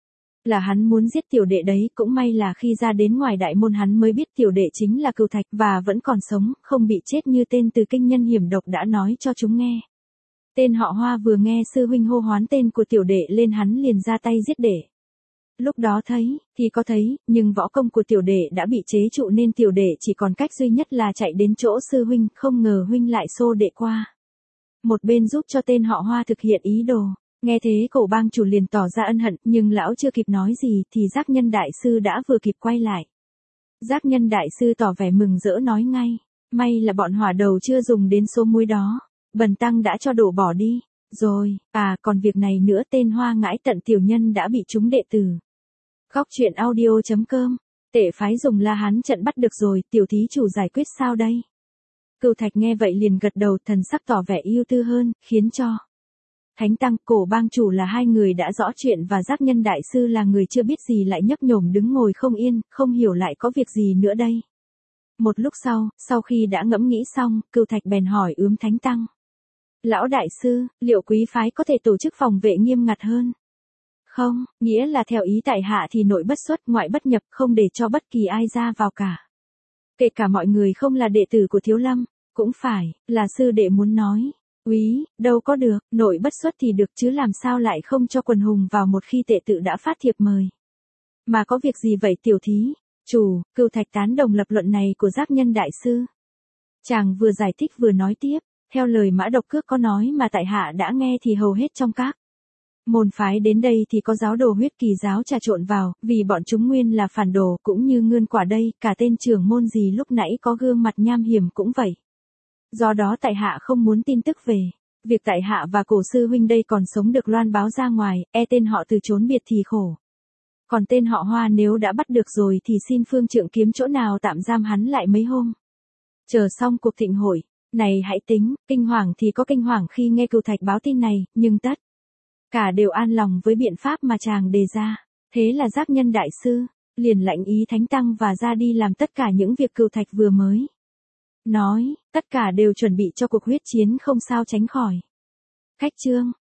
Là hắn muốn giết tiểu đệ đấy, cũng may là khi ra đến ngoài đại môn hắn mới biết tiểu đệ chính là Cửu Thạch và vẫn còn sống, không bị chết như tên từ kinh nhân hiểm độc đã nói cho chúng nghe. Tên họ Hoa vừa nghe sư huynh hô hoán tên của tiểu đệ lên hắn liền ra tay giết đệ. Lúc đó thấy, thì có thấy, nhưng võ công của tiểu đệ đã bị chế trụ nên tiểu đệ chỉ còn cách duy nhất là chạy đến chỗ sư huynh, không ngờ huynh lại xô đệ qua. Một bên giúp cho tên họ Hoa thực hiện ý đồ. Nghe thế Cổ bang chủ liền tỏ ra ân hận, nhưng lão chưa kịp nói gì thì Giác Nhân đại sư đã vừa kịp quay lại. Giác Nhân đại sư tỏ vẻ mừng rỡ nói ngay, may là bọn hỏa đầu chưa dùng đến số muối đó, bần tăng đã cho đổ bỏ đi. Rồi, còn việc này nữa, tên Hoa Ngãi Tận tiểu nhân đã bị trúng đệ tử. Góc truyện audio.com, Tể phái dùng La Hán trận bắt được rồi, tiểu thí chủ giải quyết sao đây? Cửu Thạch nghe vậy liền gật đầu, thần sắc tỏ vẻ ưu tư hơn, khiến cho Thánh Tăng, Cổ bang chủ là hai người đã rõ chuyện và Giác Nhân đại sư là người chưa biết gì lại nhấp nhổm đứng ngồi không yên, không hiểu lại có việc gì nữa đây. Một lúc sau khi đã ngẫm nghĩ xong, Cửu Thạch bèn hỏi ướm Thánh Tăng. Lão đại sư, liệu quý phái có thể tổ chức phòng vệ nghiêm ngặt hơn? Không, nghĩa là theo ý tại hạ thì nội bất xuất, ngoại bất nhập, không để cho bất kỳ ai ra vào cả. Kể cả mọi người không là đệ tử của Thiếu Lâm, cũng phải, là sư đệ muốn nói. Úy, đâu có được, nội bất xuất thì được chứ làm sao lại không cho quần hùng vào một khi tệ tự đã phát thiệp mời. Mà có việc gì vậy tiểu thí? Chủ, Cửu Thạch tán đồng lập luận này của Giác Nhân đại sư. Chàng vừa giải thích vừa nói tiếp, theo lời Mã Độc Cước có nói mà tại hạ đã nghe thì hầu hết trong các môn phái đến đây thì có giáo đồ Huyết Kỳ giáo trà trộn vào, vì bọn chúng nguyên là phản đồ, cũng như Ngươn Quả đây, cả tên trưởng môn gì lúc nãy có gương mặt nham hiểm cũng vậy. Do đó tại hạ không muốn tin tức về việc tại hạ và Cổ sư huynh đây còn sống được loan báo ra ngoài, tên họ từ trốn biệt thì khổ. Còn tên họ Hoa nếu đã bắt được rồi thì xin phương trượng kiếm chỗ nào tạm giam hắn lại mấy hôm. Chờ xong cuộc thịnh hội này hãy tính. Kinh hoàng thì có kinh hoàng khi nghe Cửu Thạch báo tin này, nhưng tất cả đều an lòng với biện pháp mà chàng đề ra. Thế là Giác Nhân đại sư liền lãnh ý Thánh Tăng và ra đi làm tất cả những việc Cửu Thạch vừa mới nói, tất cả đều chuẩn bị cho cuộc huyết chiến không sao tránh khỏi. Khách chương